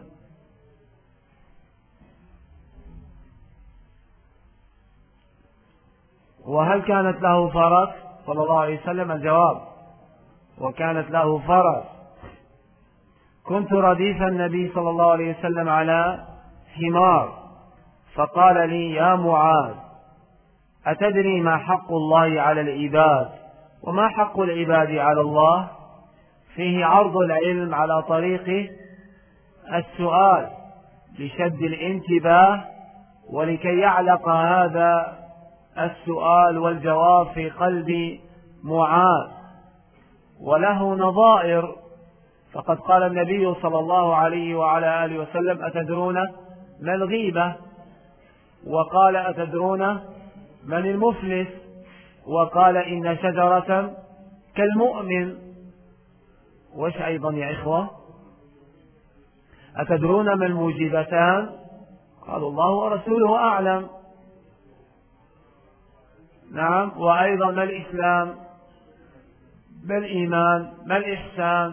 وهل كانت له فرس صلى الله عليه وسلم؟ الجواب: وكانت له فرس. كنت رديف النبي صلى الله عليه وسلم على حمار، فقال لي: يا معاذ، أتدري ما حق الله على العباد وما حق العباد على الله؟ فيه عرض العلم على طريق السؤال لشد الانتباه، ولكي يعلق هذا السؤال والجواب في قلب معاذ، وله نظائر. فقد قال النبي صلى الله عليه وعلى آله وسلم: أتدرون ما الغيبة؟ وقال: أتدرون من المفلس؟ وقال: إن شجرة كالمؤمن. وش أيضا يا إخوة؟ أتدرون ما الموجبتان؟ قالوا: الله ورسوله أعلم. نعم. وأيضا ما الإسلام؟ ما الإيمان؟ ما الإحسان؟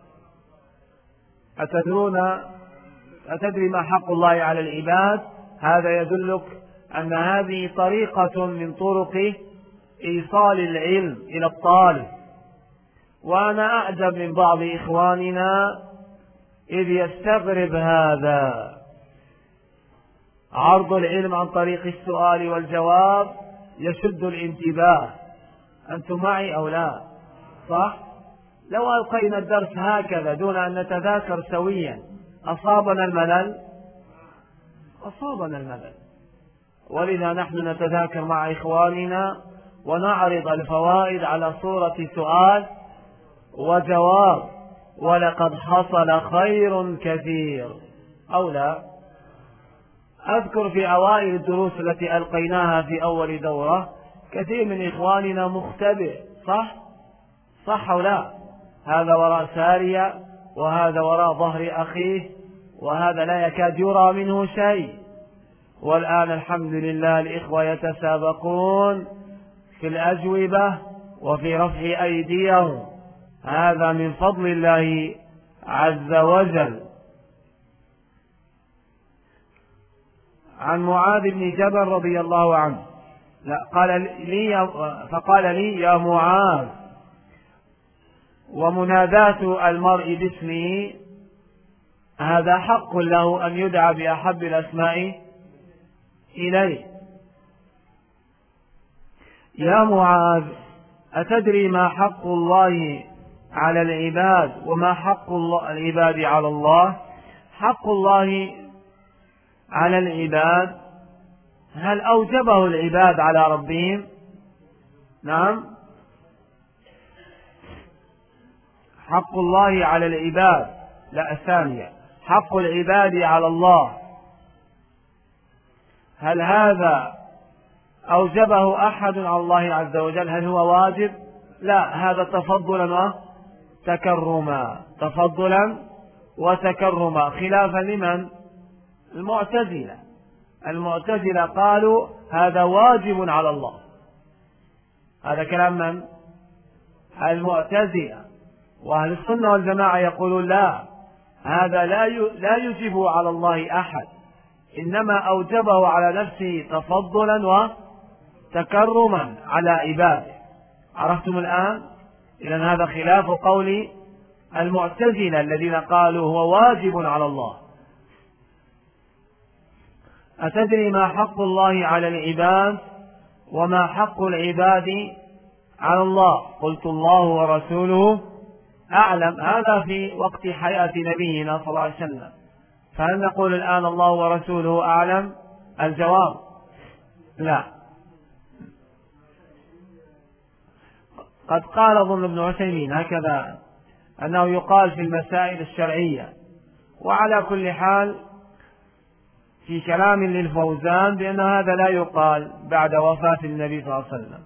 أتدري ما حق الله على العباد؟ هذا يدلك أن هذه طريقة من طرق إيصال العلم إلى الطالب. وأنا أعجب من بعض إخواننا إذ يستغرب هذا، عرض العلم عن طريق السؤال والجواب يشد الانتباه. أنتم معي أو لا؟ صح؟ لو ألقينا الدرس هكذا دون أن نتذاكر سويا أصابنا الملل. ولذا نحن نتذاكر مع إخواننا ونعرض الفوائد على صورة سؤال وجواب، ولقد حصل خير كثير أو لا؟ أذكر في أوائل الدروس التي ألقيناها في أول دورة كثير من إخواننا مختبئ، صح أو لا؟ هذا وراء سارية، وهذا وراء ظهر أخيه، وهذا لا يكاد يرى منه شيء. والآن الحمد لله الإخوة يتسابقون في الأجوبة وفي رفع أيديهم، هذا من فضل الله عز وجل. عن معاذ بن جبل رضي الله عنه فقال لي: يا معاذ. ومناداة المرء باسمه هذا حق له أن يدعى بأحب الأسماء إليه. يا معاذ، أتدري ما حق الله على العباد وما حق العباد على الله؟ حق الله على العباد، هل أوجبه العباد على ربهم؟ نعم. حق الله على العباد، لا، الثانية حق العباد على الله، هل هذا أوجبه أحد على الله عز وجل؟ هل هو واجب؟ لا، هذا تفضلا وتكرما، خلافا لمن؟ المعتزلة قالوا هذا واجب على الله. هذا كلام من؟ المعتزلة. وأهل السنة والجماعة يقولون لا، هذا لا يجب على الله أحد، إنما أوجبه على نفسه تفضلا وتكرما على عباده. عرفتم الآن؟ إذن هذا خلاف قول المعتزلة الذين قالوا هو واجب على الله. أتدري ما حق الله على العباد وما حق العباد على الله؟ قلت الله ورسوله أعلم. هذا في وقت حياة نبينا صلى الله عليه وسلم. فهل نقول الآن الله ورسوله أعلم؟ الجواب لا. قد قال ابن ابن عثيمين هكذا، أنه يقال في المسائل الشرعية. وعلى كل حال في كلام للفوزان بأن هذا لا يقال بعد وفاة النبي صلى الله عليه وسلم.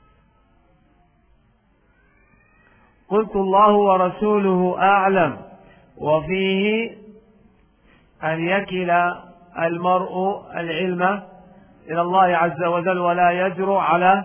قلت الله ورسوله أعلم، وفيه أن يكل المرء العلم إلى الله عز وجل ولا يجرؤ على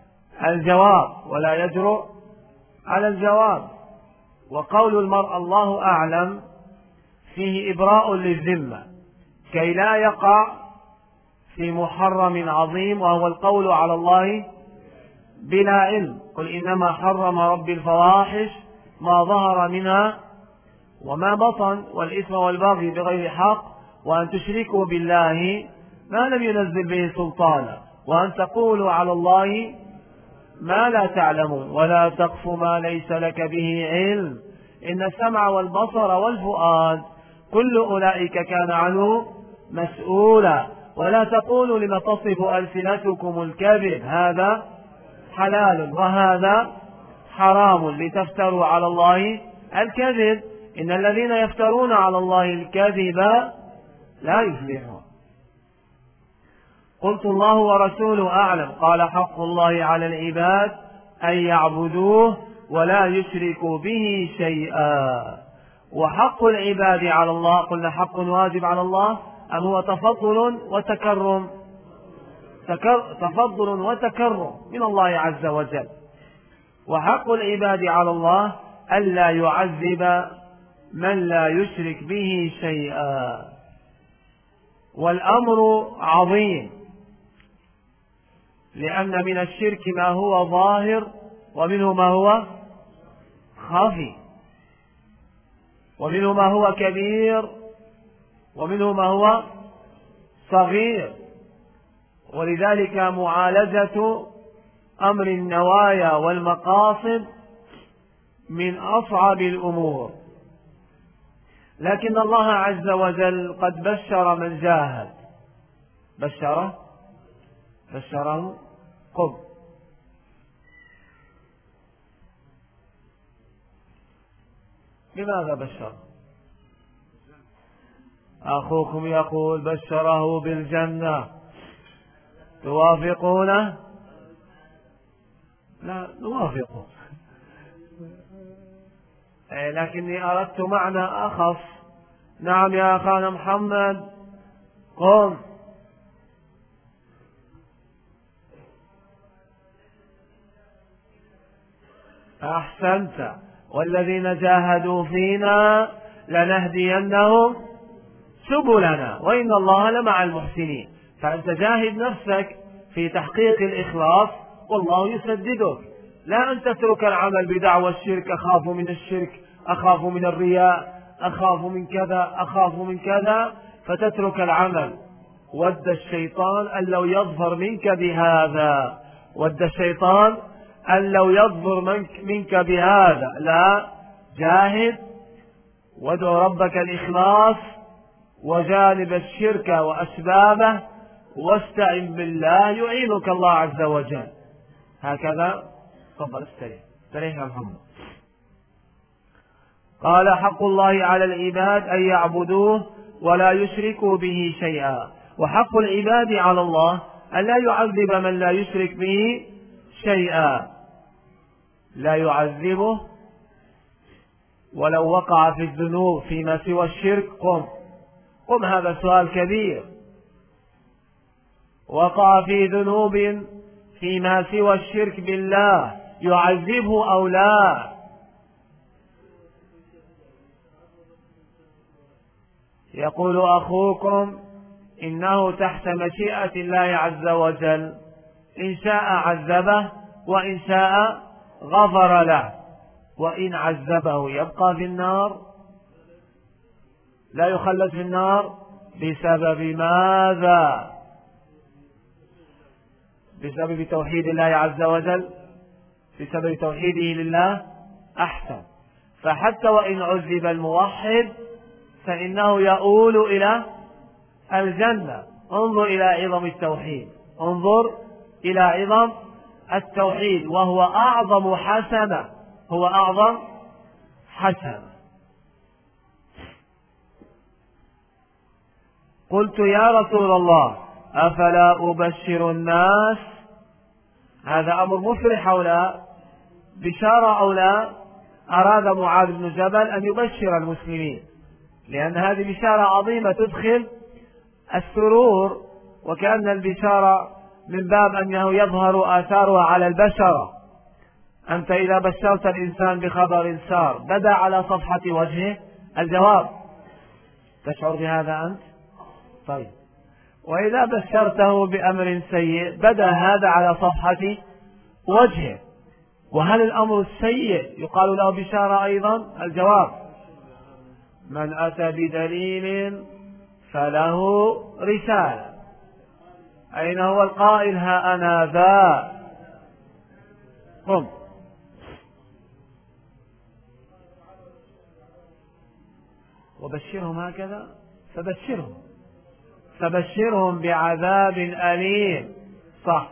الجواب. وقول المرء الله أعلم فيه إبراء للذمة كي لا يقع في محرم عظيم، وهو القول على الله بلا علم. قل إنما حرم ربي الفواحش ما ظهر منها وما بطن والإثم والبغي بغير حق وأن تشركوا بالله ما لم ينزل به سلطانا وأن تقولوا على الله ما لا تعلمون ولا تقف ما ليس لك به علم إن السمع والبصر والفؤاد كل أولئك كان عنه مسؤولا. ولا تقولوا لما تصف ألسنتكم الكذب هذا حلال وهذا حرام لتفتروا على الله الكذب إن الذين يفترون على الله الكذب لا يفلحون. قلت الله ورسوله أعلم. قال حق الله على العباد أن يعبدوه ولا يشركوا به شيئا. وحق العباد على الله قلنا حق واجب على الله أم هو تفضل وتكرم من الله عز وجل. وحق العباد على الله ألا يعذب من لا يشرك به شيئا. والأمر عظيم، لأن من الشرك ما هو ظاهر ومنه ما هو خفي، ومنه ما هو كبير ومنه ما هو صغير. ولذلك معالجة أمر النوايا والمقاصد من أصعب الأمور. لكن الله عز وجل قد بشر من جاهد، بشره قم. لماذا بشر؟ أخوكم يقول بشره بالجنة، توافقونه؟ لا نوافقه، لكني أردت معنى أخص. نعم يا أخانا محمد قم. أحسنت. والذين جاهدوا فينا لنهدينهم سبلنا وإن الله لمع المحسنين. فأنت جاهد نفسك في تحقيق الإخلاص والله يسددك، لا أن تترك العمل بدعوى الشرك، أخاف من الشرك، أخاف من الرياء، أخاف من كذا، أخاف من كذا، فتترك العمل. ود الشيطان أن لو يظفر منك بهذا، ود الشيطان أن لو يظفر منك بهذا. لا، جاهد وادعو ربك الإخلاص وجانب الشرك وأسبابه واستعن بالله يعينك الله عز وجل. هكذا. تفضل استريح يا محمد. قال حق الله على العباد أن يعبدوه ولا يشركوا به شيئا. وحق العباد على الله أن لا يعذب من لا يشرك به شيئا، لا يعذبه ولو وقع في الذنوب فيما سوى الشرك. قم هذا سؤال كبير. وقع في ذنوب فيما سوى الشرك بالله يعذبه أو لا؟ يقول أخوكم إنه تحت مشيئة الله عز وجل، إن شاء عذبه وإن شاء غفر له، وإن عذبه يبقى في النار، لا يخلد في النار. بسبب ماذا؟ بسبب توحيد الله عز وجل، بسبب توحيده لله. أحسن. فحتى وإن عذب الموحد فإنه يؤول إلى الجنة. انظر إلى عظم التوحيد، انظر إلى عظم التوحيد، وهو أعظم حسنة، هو أعظم حسنة. قلت يا رسول الله أفلا أبشر الناس؟ هذا أمر مفرح أو لا؟ بشارة أو لا؟ أراد معاذ بن جبل أن يبشر المسلمين، لأن هذه بشارة عظيمة تدخل السرور، وكأن البشارة من باب أنه يظهر آثارها على البشرة. أنت إذا بشرت الإنسان بخبر سار بدا على صفحة وجهه الجواب، تشعر بهذا أنت؟ طيب. وإذا بشرته بأمر سيء بدا هذا على صفحة وجهه. وهل الأمر السيء يقال له بشارة أيضا؟ الجواب: من أتى بدليل فله رسالة. أين هو القائل؟ ها أنا ذا. قم. وبشرهم هكذا، فبشرهم بعذاب أليم. صح.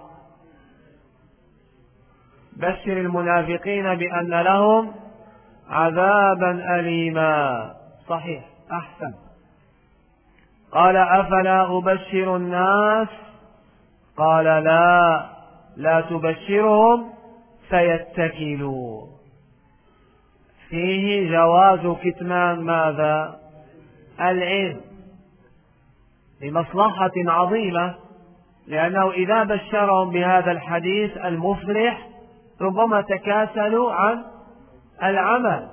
بشر المنافقين بأن لهم عذابا أليما. صحيح. أحسن. قال أفلا أبشر الناس؟ قال لا تبشرهم فيتكلوا. فيه جواز كتمان ماذا؟ العلم، لمصلحة عظيمة، لأنه إذا بشرهم بهذا الحديث المفرح ربما تكاسلوا عن العمل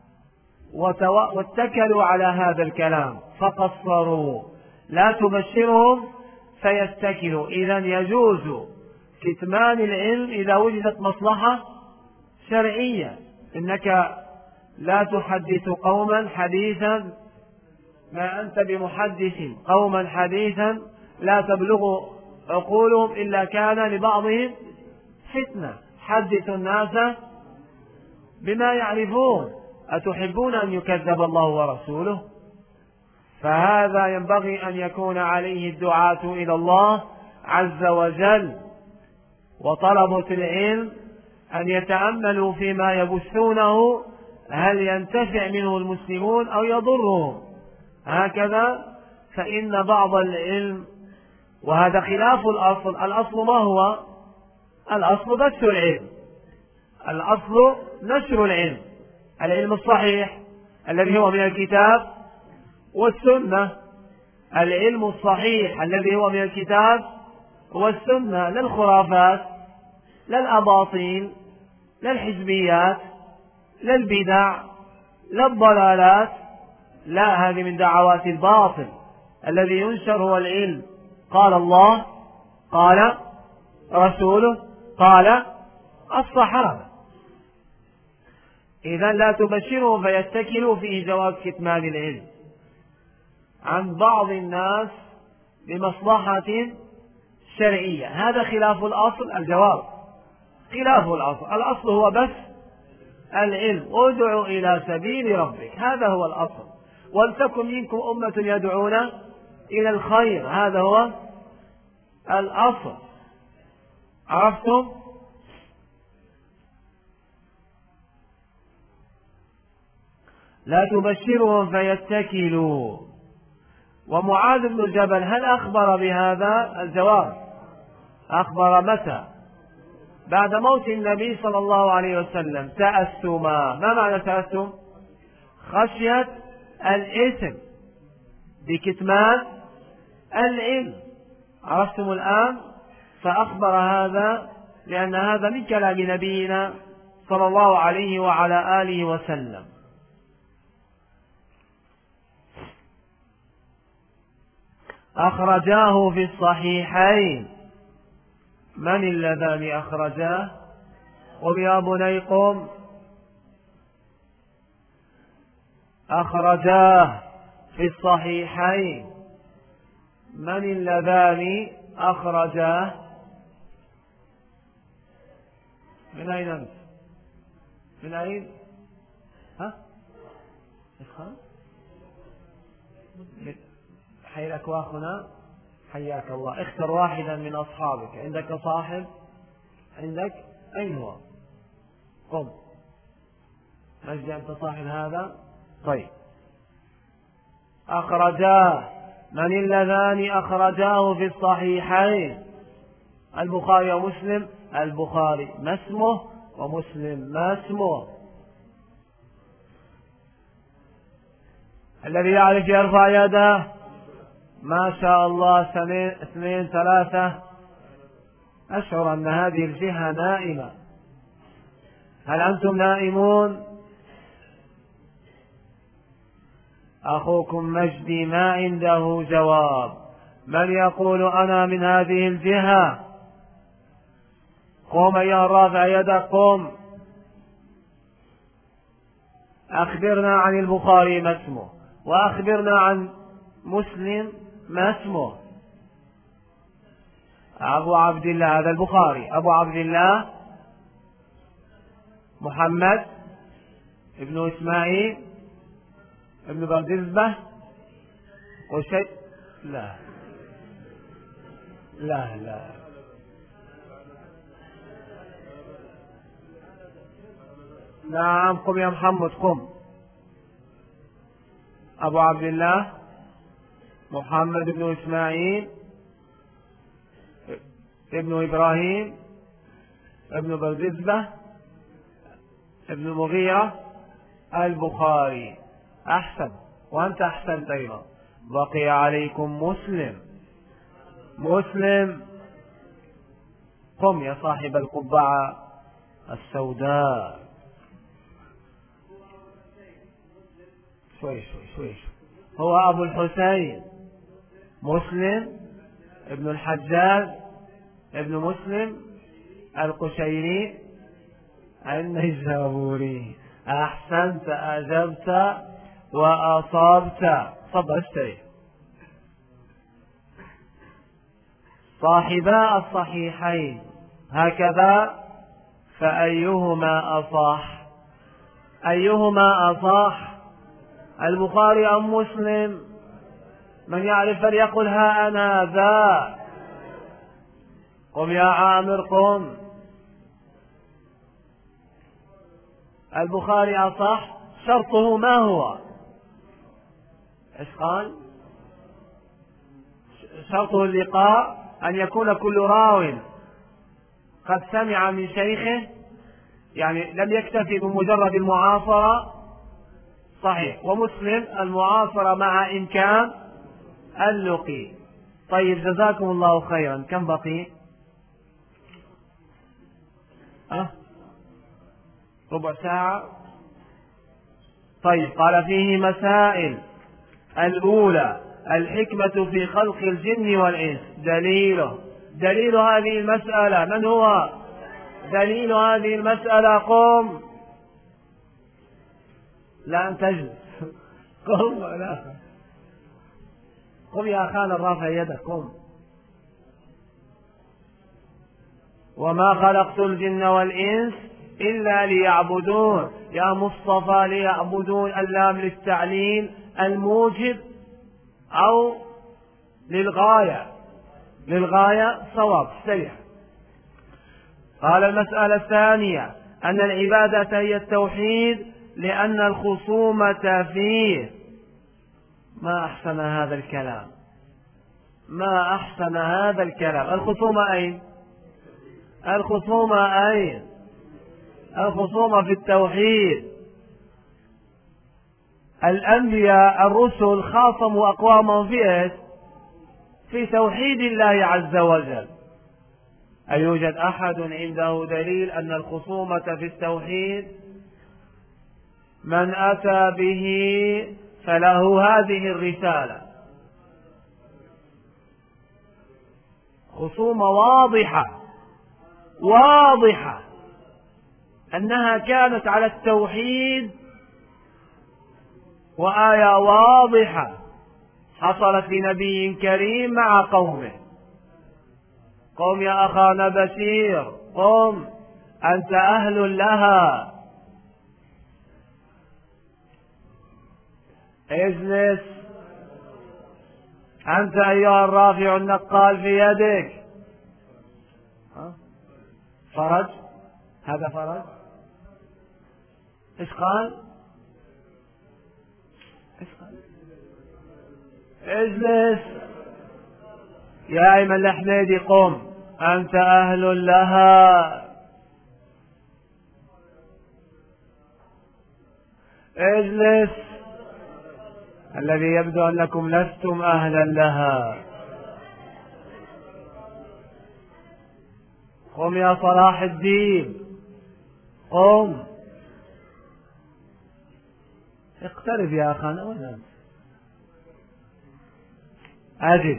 واتكلوا على هذا الكلام فقصروا. لا تبشرهم فيتكلوا. إذن يجوز كتمان العلم إذا وجدت مصلحة شرعية. إنك لا تحدث قوما حديثا، ما أنت بمحدث قوما حديثا لا تبلغ عقولهم إلا كان لبعضهم فتنة. حدث الناس بما يعرفون. أتحبون أن يكذب الله ورسوله؟ فهذا ينبغي أن يكون عليه الدعاة إلى الله عز وجل، وطلبة العلم أن يتأملوا فيما يبثونه، هل ينتفع منه المسلمون أو يضرهم؟ هكذا. فإن بعض العلم، وهذا خلاف الأصل. الأصل ما هو؟ الأصل بث العلم، الأصل نشر العلم، العلم الصحيح الذي هو من الكتاب والسنة، العلم الصحيح الذي هو من الكتاب والسنة، لا الخرافات، لا الأباطيل، لا الحزبيات، لا البدع، لا الضلالات، لا، هذه من دعوات الباطل. الذي ينشر هو العلم. قال الله، قال رسوله، قال الصحابة. إذا لا تبشرهم فيتكلوا. فيه جواز كتمان العلم عن بعض الناس بمصلحة شرعية. هذا خلاف الأصل. الجواب خلاف الأصل. الأصل هو بس العلم. ادع إلى سبيل ربك، هذا هو الأصل. ولتكن منكم أمة يدعون إلى الخير، هذا هو الأصل. عرفتم؟ لا تبشرهم فيتكلوا. ومعاذ بن جبل هل أخبر بهذا؟ الجواب: أخبر متى؟ بعد موت النبي صلى الله عليه وسلم تأثما. ما معنى تأثم؟ خشية الإثم بكتمان العلم. عرفتم الآن؟ فأخبر هذا لأن هذا من كلام نبينا صلى الله عليه وعلى آله وسلم. أخرجاه في الصحيحين. من اللذان أخرجاه؟ قم يا بني قم. أخرجاه في الصحيحين. من اللذان أخرجاه؟ من أين أنت؟ من أين؟ ها؟ حياك أخونا، حياك الله. اختر واحدا من أصحابك. عندك صاحب؟ عندك؟ أين هو؟ قم. مجدي أنت صاحب هذا؟ طيب. أخرجاه. من اللذان أخرجاه في الصحيحين؟ البخاري ومسلم. البخاري ما اسمه ومسلم ما اسمه. الذي يعرف يرفع يده. ما شاء الله. 2 3. أشعر أن هذه الجهة نائمة. هل أنتم نائمون؟ أخوكم مجدي ما عنده جواب. من يقول أنا من هذه الجهة؟ قم يا رافع يدك قم. أخبرنا عن البخاري ما اسمه، وأخبرنا عن مسلم ما اسمه. أبو عبد الله. هذا البخاري. أبو عبد الله محمد ابن إسماعيل ابن بردزبة وشيء. لا لا لا. نعم قم يا محمد قم. أبو عبد الله محمد بن إسماعيل ابن إبراهيم ابن بردزبة ابن مغيرة البخاري. أحسن. وأنت أحسنت أيضا. بقي عليكم مسلم. مسلم قم يا صاحب القبعة السوداء. شوي. هو أبو الحسين مسلم ابن الحجاج ابن مسلم القشيري النيسابوري. أحسنت، أجبت وأصبت. تفضل اشتري. صاحبا الصحيحين هكذا، فأيهما أصح؟ أيهما أصح؟ البخاري أم مسلم؟ من يعرف فليقل ها أنا ذا. قم يا عامر قم. البخاري أصح. شرطه ما هو؟ إيش قال؟ شرطه اللقاء، أن يكون كل راو قد سمع من شيخه، يعني لم يكتفي بمجرد المعاصرة. صحيح. ومسلم المعاصرة مع إمكان اللقي. طيب جزاكم الله خيرا. كم بقي؟ ربع ساعة. طيب. قال فيه مسائل. الأولى الحكمة في خلق الجن والإنس. دليل هذه المسألة من هو؟ دليل هذه المسألة قم. لا أن تجلس. قم. لا قم يا أخانا الرافع يدك قم. وما خلقت الجن والإنس إلا ليعبدون. يا مصطفى ليعبدون اللام للتعليل الموجب أو للغاية؟ للغاية صواب. استريح. قال المسألة الثانية أن العبادة هي التوحيد لأن الخصومة فيه. ما أحسن هذا الكلام. ما أحسن هذا الكلام. الخصومة أين؟ الخصومة أين؟ الخصومة في التوحيد. الأنبياء الرسل خاصموا أقوامهم في في توحيد الله عز وجل. أيوجد أحد عنده دليل أن الخصومة في التوحيد من أتى به فله هذه الرسالة؟ خصومة واضحة أنها كانت على التوحيد، وآية واضحة حصلت لنبي كريم مع قومه. قم يا أخانا بشير، قم أنت أهل لها. اجلس أنت أيها الرافع النقال في يدك. فرج، هذا فرج. إيش قال؟ اجلس يا أيمن الحميدي، قم أنت أهل لها. اجلس الذي يبدو أنكم لستم أهلا لها. قم يا صلاح الدين، قم. اقترب يا أخانا ولا أجل.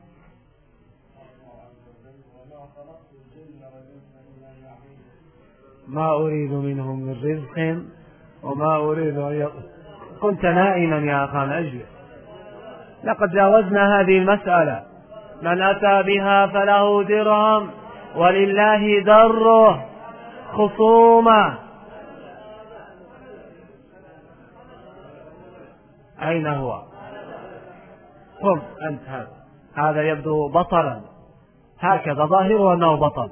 ما أريد منهم من رزق وما أريد أن كنت نائما يا أخانا، أجل. لقد جاوزنا هذه المسألة. من أتى بها فله درهم ولله دره. خصومة أين هو؟ قم أنت. هذا يبدو بطلا، هكذا ظاهره أنه بطل.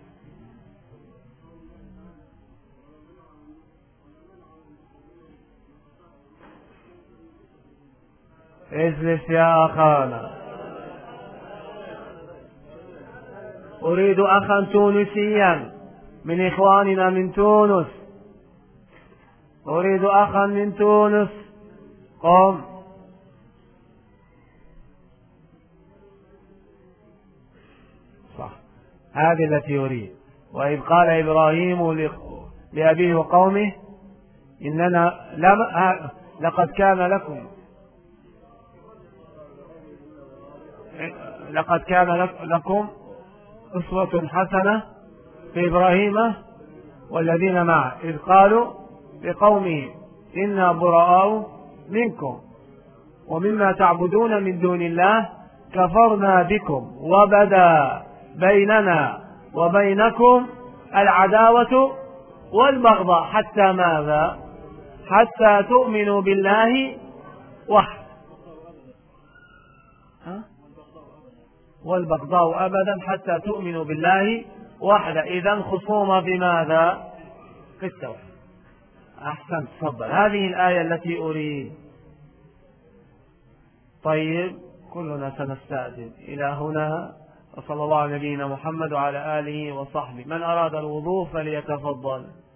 اجلس يا أخانا. أريد أخا تونسيا من إخواننا من تونس. أريد أخا من تونس، قم. صح، هذه التي يريد. وإذ قال إبراهيم لأبيه وقومه إننا لقد كان لكم أسوة حسنة في إبراهيم والذين معه إذ قالوا لقومهم إنا براء منكم ومما تعبدون من دون الله كفرنا بكم وبدا بيننا وبينكم العداوة والبغضاء حتى ماذا؟ حتى تؤمنوا بالله وحده. والبغضاء أبدا حتى تؤمنوا بالله وحده. إذن خصومة بماذا؟ في التوحيد. أحسن، تفضل. هذه الآية التي أريد. طيب كلنا سنستأذن إلى هنا، وصلى الله على نبينا محمد وعلى آله وصحبه. من أراد الوضوء فليتفضل.